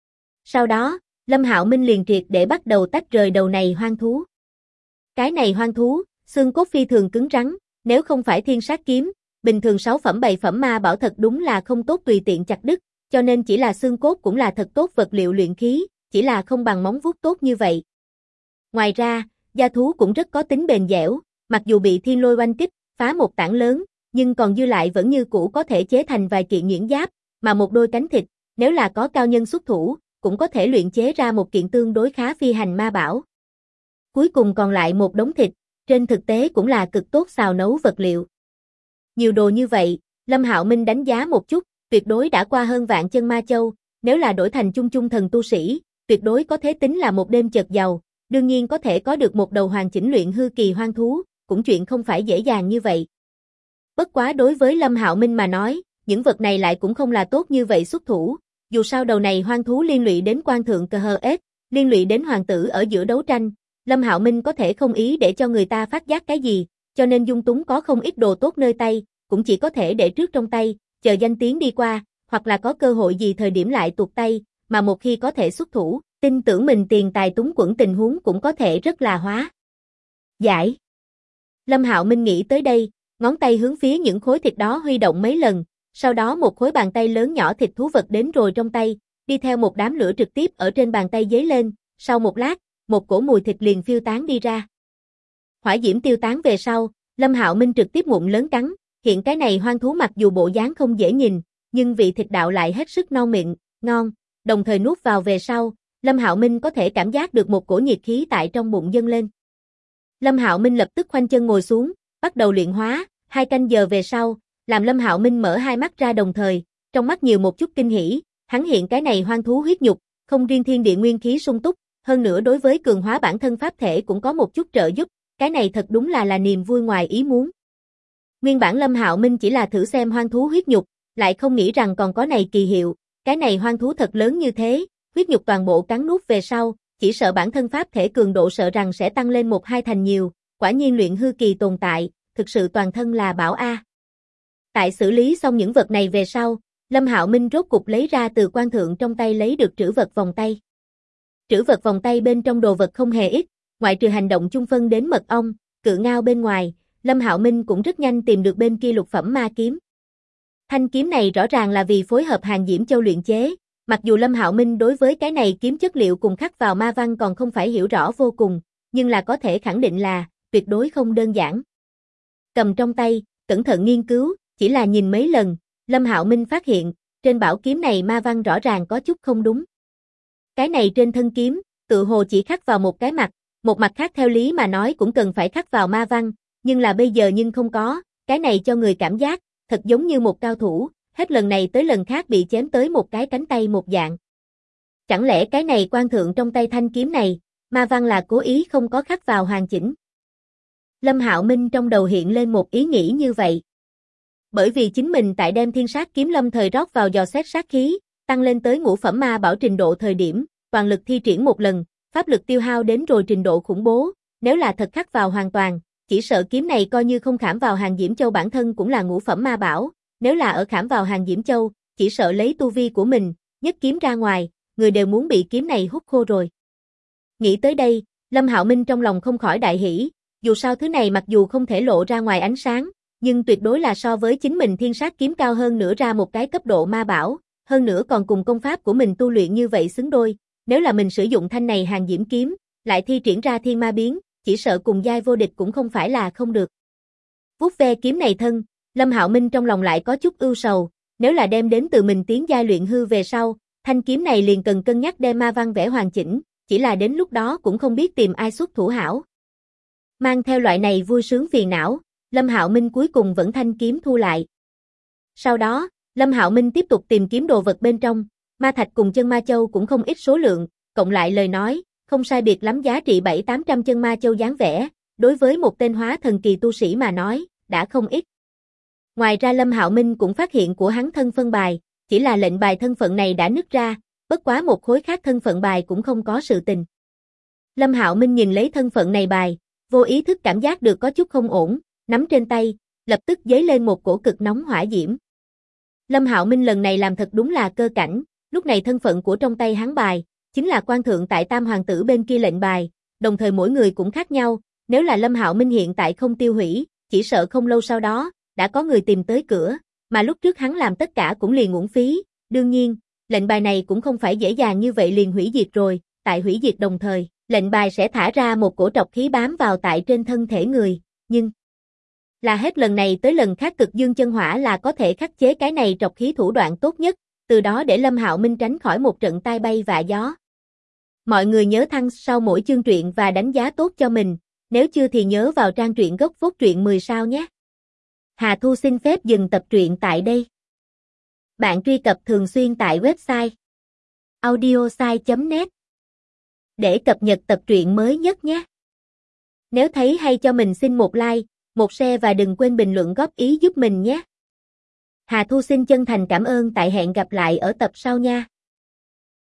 A: Sau đó, Lâm Hạo Minh liền triệt để bắt đầu tách rời đầu này hoang thú. Cái này hoang thú, xương cốt phi thường cứng rắn, nếu không phải thiên sát kiếm, bình thường 6 phẩm 7 phẩm ma bảo thật đúng là không tốt tùy tiện chặt đứt, cho nên chỉ là xương cốt cũng là thật tốt vật liệu luyện khí, chỉ là không bằng móng vuốt tốt như vậy. Ngoài ra, da thú cũng rất có tính bền dẻo, mặc dù bị thiên lôi oanh kích, phá một tảng lớn, nhưng còn dư lại vẫn như cũ có thể chế thành vài kiện nhuyễn giáp, mà một đôi cánh thịt, nếu là có cao nhân xuất thủ, cũng có thể luyện chế ra một kiện tương đối khá phi hành ma bảo. Cuối cùng còn lại một đống thịt, trên thực tế cũng là cực tốt xào nấu vật liệu. Nhiều đồ như vậy, Lâm Hạo Minh đánh giá một chút, tuyệt đối đã qua hơn vạn chân ma châu, nếu là đổi thành chung chung thần tu sĩ, tuyệt đối có thể tính là một đêm chợt giàu, đương nhiên có thể có được một đầu hoàn chỉnh luyện hư kỳ hoang thú, cũng chuyện không phải dễ dàng như vậy. Bất quá đối với Lâm Hạo Minh mà nói, những vật này lại cũng không là tốt như vậy xuất thủ, dù sao đầu này hoang thú liên lụy đến quan thượng cờ hờ ết, liên lụy đến hoàng tử ở giữa đấu tranh, Lâm Hạo Minh có thể không ý để cho người ta phát giác cái gì, cho nên dung túng có không ít đồ tốt nơi tay, cũng chỉ có thể để trước trong tay, chờ danh tiếng đi qua, hoặc là có cơ hội gì thời điểm lại tuột tay, mà một khi có thể xuất thủ, tin tưởng mình tiền tài túng quẫn tình huống cũng có thể rất là hóa giải. Lâm Hạo Minh nghĩ tới đây, ngón tay hướng phía những khối thịt đó huy động mấy lần, sau đó một khối bàn tay lớn nhỏ thịt thú vật đến rồi trong tay, đi theo một đám lửa trực tiếp ở trên bàn tay dấy lên, sau một lát, một cổ mùi thịt liền phiêu tán đi ra. Hỏa diễm tiêu tán về sau, Lâm Hạo Minh trực tiếp ngụm lớn cắn, hiện cái này hoang thú mặc dù bộ dáng không dễ nhìn, nhưng vị thịt đạo lại hết sức non miệng, ngon, đồng thời nuốt vào về sau, Lâm Hạo Minh có thể cảm giác được một cổ nhiệt khí tại trong bụng dâng lên. Lâm Hạo Minh lập tức khoanh chân ngồi xuống, bắt đầu luyện hóa, 2 canh giờ về sau, làm Lâm Hạo Minh mở hai mắt ra đồng thời, trong mắt nhiều một chút kinh hỉ, hắn hiện cái này hoang thú huyết nhục, không riêng thiên địa nguyên khí sung túc, hơn nữa đối với cường hóa bản thân pháp thể cũng có một chút trợ giúp, cái này thật đúng là niềm vui ngoài ý muốn. Nguyên bản Lâm Hạo Minh chỉ là thử xem hoang thú huyết nhục, lại không nghĩ rằng còn có này kỳ hiệu, cái này hoang thú thật lớn như thế, huyết nhục toàn bộ cắn nuốt về sau, chỉ sợ bản thân pháp thể cường độ sợ rằng sẽ tăng lên 1-2 thành nhiều, quả nhiên luyện hư kỳ tồn tại, thực sự toàn thân là bảo a. Tại xử lý xong những vật này về sau, Lâm Hạo Minh rốt cục lấy ra từ quan thượng trong tay lấy được trữ vật vòng tay. Trữ vật vòng tay bên trong đồ vật không hề ít, ngoại trừ hành động chung phân đến mật ong, cự ngao bên ngoài, Lâm Hạo Minh cũng rất nhanh tìm được bên kia lục phẩm ma kiếm. Thanh kiếm này rõ ràng là vì phối hợp Hàng Diễm Châu luyện chế, mặc dù Lâm Hạo Minh đối với cái này kiếm chất liệu cùng khắc vào ma văn còn không phải hiểu rõ vô cùng, nhưng là có thể khẳng định là tuyệt đối không đơn giản. Cầm trong tay, cẩn thận nghiên cứu, chỉ là nhìn mấy lần, Lâm Hạo Minh phát hiện, trên bảo kiếm này ma văn rõ ràng có chút không đúng. Cái này trên thân kiếm, tự hồ chỉ khắc vào một cái mặt, một mặt khác theo lý mà nói cũng cần phải khắc vào ma văn, nhưng là bây giờ nhưng không có, cái này cho người cảm giác, thật giống như một cao thủ, hết lần này tới lần khác bị chém tới một cái cánh tay một dạng. Chẳng lẽ cái này quan thượng trong tay thanh kiếm này, ma văn là cố ý không có khắc vào hoàn chỉnh? Lâm Hạo Minh trong đầu hiện lên một ý nghĩ như vậy. Bởi vì chính mình tại đem thiên sát kiếm lâm thời rót vào dò xét sát khí, tăng lên tới ngũ phẩm ma bảo trình độ thời điểm, toàn lực thi triển một lần, pháp lực tiêu hao đến rồi trình độ khủng bố, nếu là thật khắc vào hoàn toàn, chỉ sợ kiếm này coi như không khảm vào Hàng Diễm Châu bản thân cũng là ngũ phẩm ma bảo, nếu là ở khảm vào Hàng Diễm Châu, chỉ sợ lấy tu vi của mình, nhất kiếm ra ngoài, người đều muốn bị kiếm này hút khô rồi. Nghĩ tới đây, Lâm Hạo Minh trong lòng không khỏi đại hỉ, dù sao thứ này mặc dù không thể lộ ra ngoài ánh sáng, nhưng tuyệt đối là so với chính mình thiên sát kiếm cao hơn nữa ra một cái cấp độ ma bảo, hơn nữa còn cùng công pháp của mình tu luyện như vậy xứng đôi, nếu là mình sử dụng thanh này Hàng Diễm kiếm, lại thi triển ra thiên ma biến, chỉ sợ cùng giai vô địch cũng không phải là không được. Vuốt ve kiếm này thân, Lâm Hạo Minh trong lòng lại có chút ưu sầu, nếu là đem đến từ mình tiến giai luyện hư về sau, thanh kiếm này liền cần cân nhắc đem ma văn vẽ hoàn chỉnh, chỉ là đến lúc đó cũng không biết tìm ai xuất thủ hảo. Mang theo loại này vui sướng phiền não, Lâm Hạo Minh cuối cùng vẫn thanh kiếm thu lại. Sau đó, Lâm Hạo Minh tiếp tục tìm kiếm đồ vật bên trong, ma thạch cùng chân ma châu cũng không ít số lượng, cộng lại lời nói, không sai biệt lắm giá trị 700-800 chân ma châu dáng vẻ, đối với một tên hóa thần kỳ tu sĩ mà nói, đã không ít. Ngoài ra Lâm Hạo Minh cũng phát hiện của hắn thân phân bài, chỉ là lệnh bài thân phận này đã nứt ra, bất quá một khối khác thân phận bài cũng không có sự tình. Lâm Hạo Minh nhìn lấy thân phận này bài, vô ý thức cảm giác được có chút không ổn, nắm trên tay, lập tức dấy lên một cổ cực nóng hỏa diễm. Lâm Hạo Minh lần này làm thật đúng là cơ cảnh, lúc này thân phận của trong tay hắn bài, chính là quan thượng tại Tam Hoàng tử bên kia lệnh bài, đồng thời mỗi người cũng khác nhau, nếu là Lâm Hạo Minh hiện tại không tiêu hủy, chỉ sợ không lâu sau đó, đã có người tìm tới cửa, mà lúc trước hắn làm tất cả cũng liền uổng phí, đương nhiên, lệnh bài này cũng không phải dễ dàng như vậy liền hủy diệt rồi, tại hủy diệt đồng thời, lệnh bài sẽ thả ra một cổ trọc khí bám vào tại trên thân thể người, nhưng là hết lần này tới lần khác cực dương chân hỏa là có thể khắc chế cái này trọc khí thủ đoạn tốt nhất, từ đó để Lâm Hạo Minh tránh khỏi một trận tai bay vạ gió. Mọi người nhớ thăng sau mỗi chương truyện và đánh giá tốt cho mình, nếu chưa thì nhớ vào trang truyện gốc phốt truyện 10 sao nhé. Hà Thu xin phép dừng tập truyện tại đây. Bạn truy cập thường xuyên tại website audiosai.net để cập nhật tập truyện mới nhất nhé. Nếu thấy hay cho mình xin một like, một share và đừng quên bình luận góp ý giúp mình nhé. Hà Thu xin chân thành cảm ơn, tại hẹn gặp lại ở tập sau nha.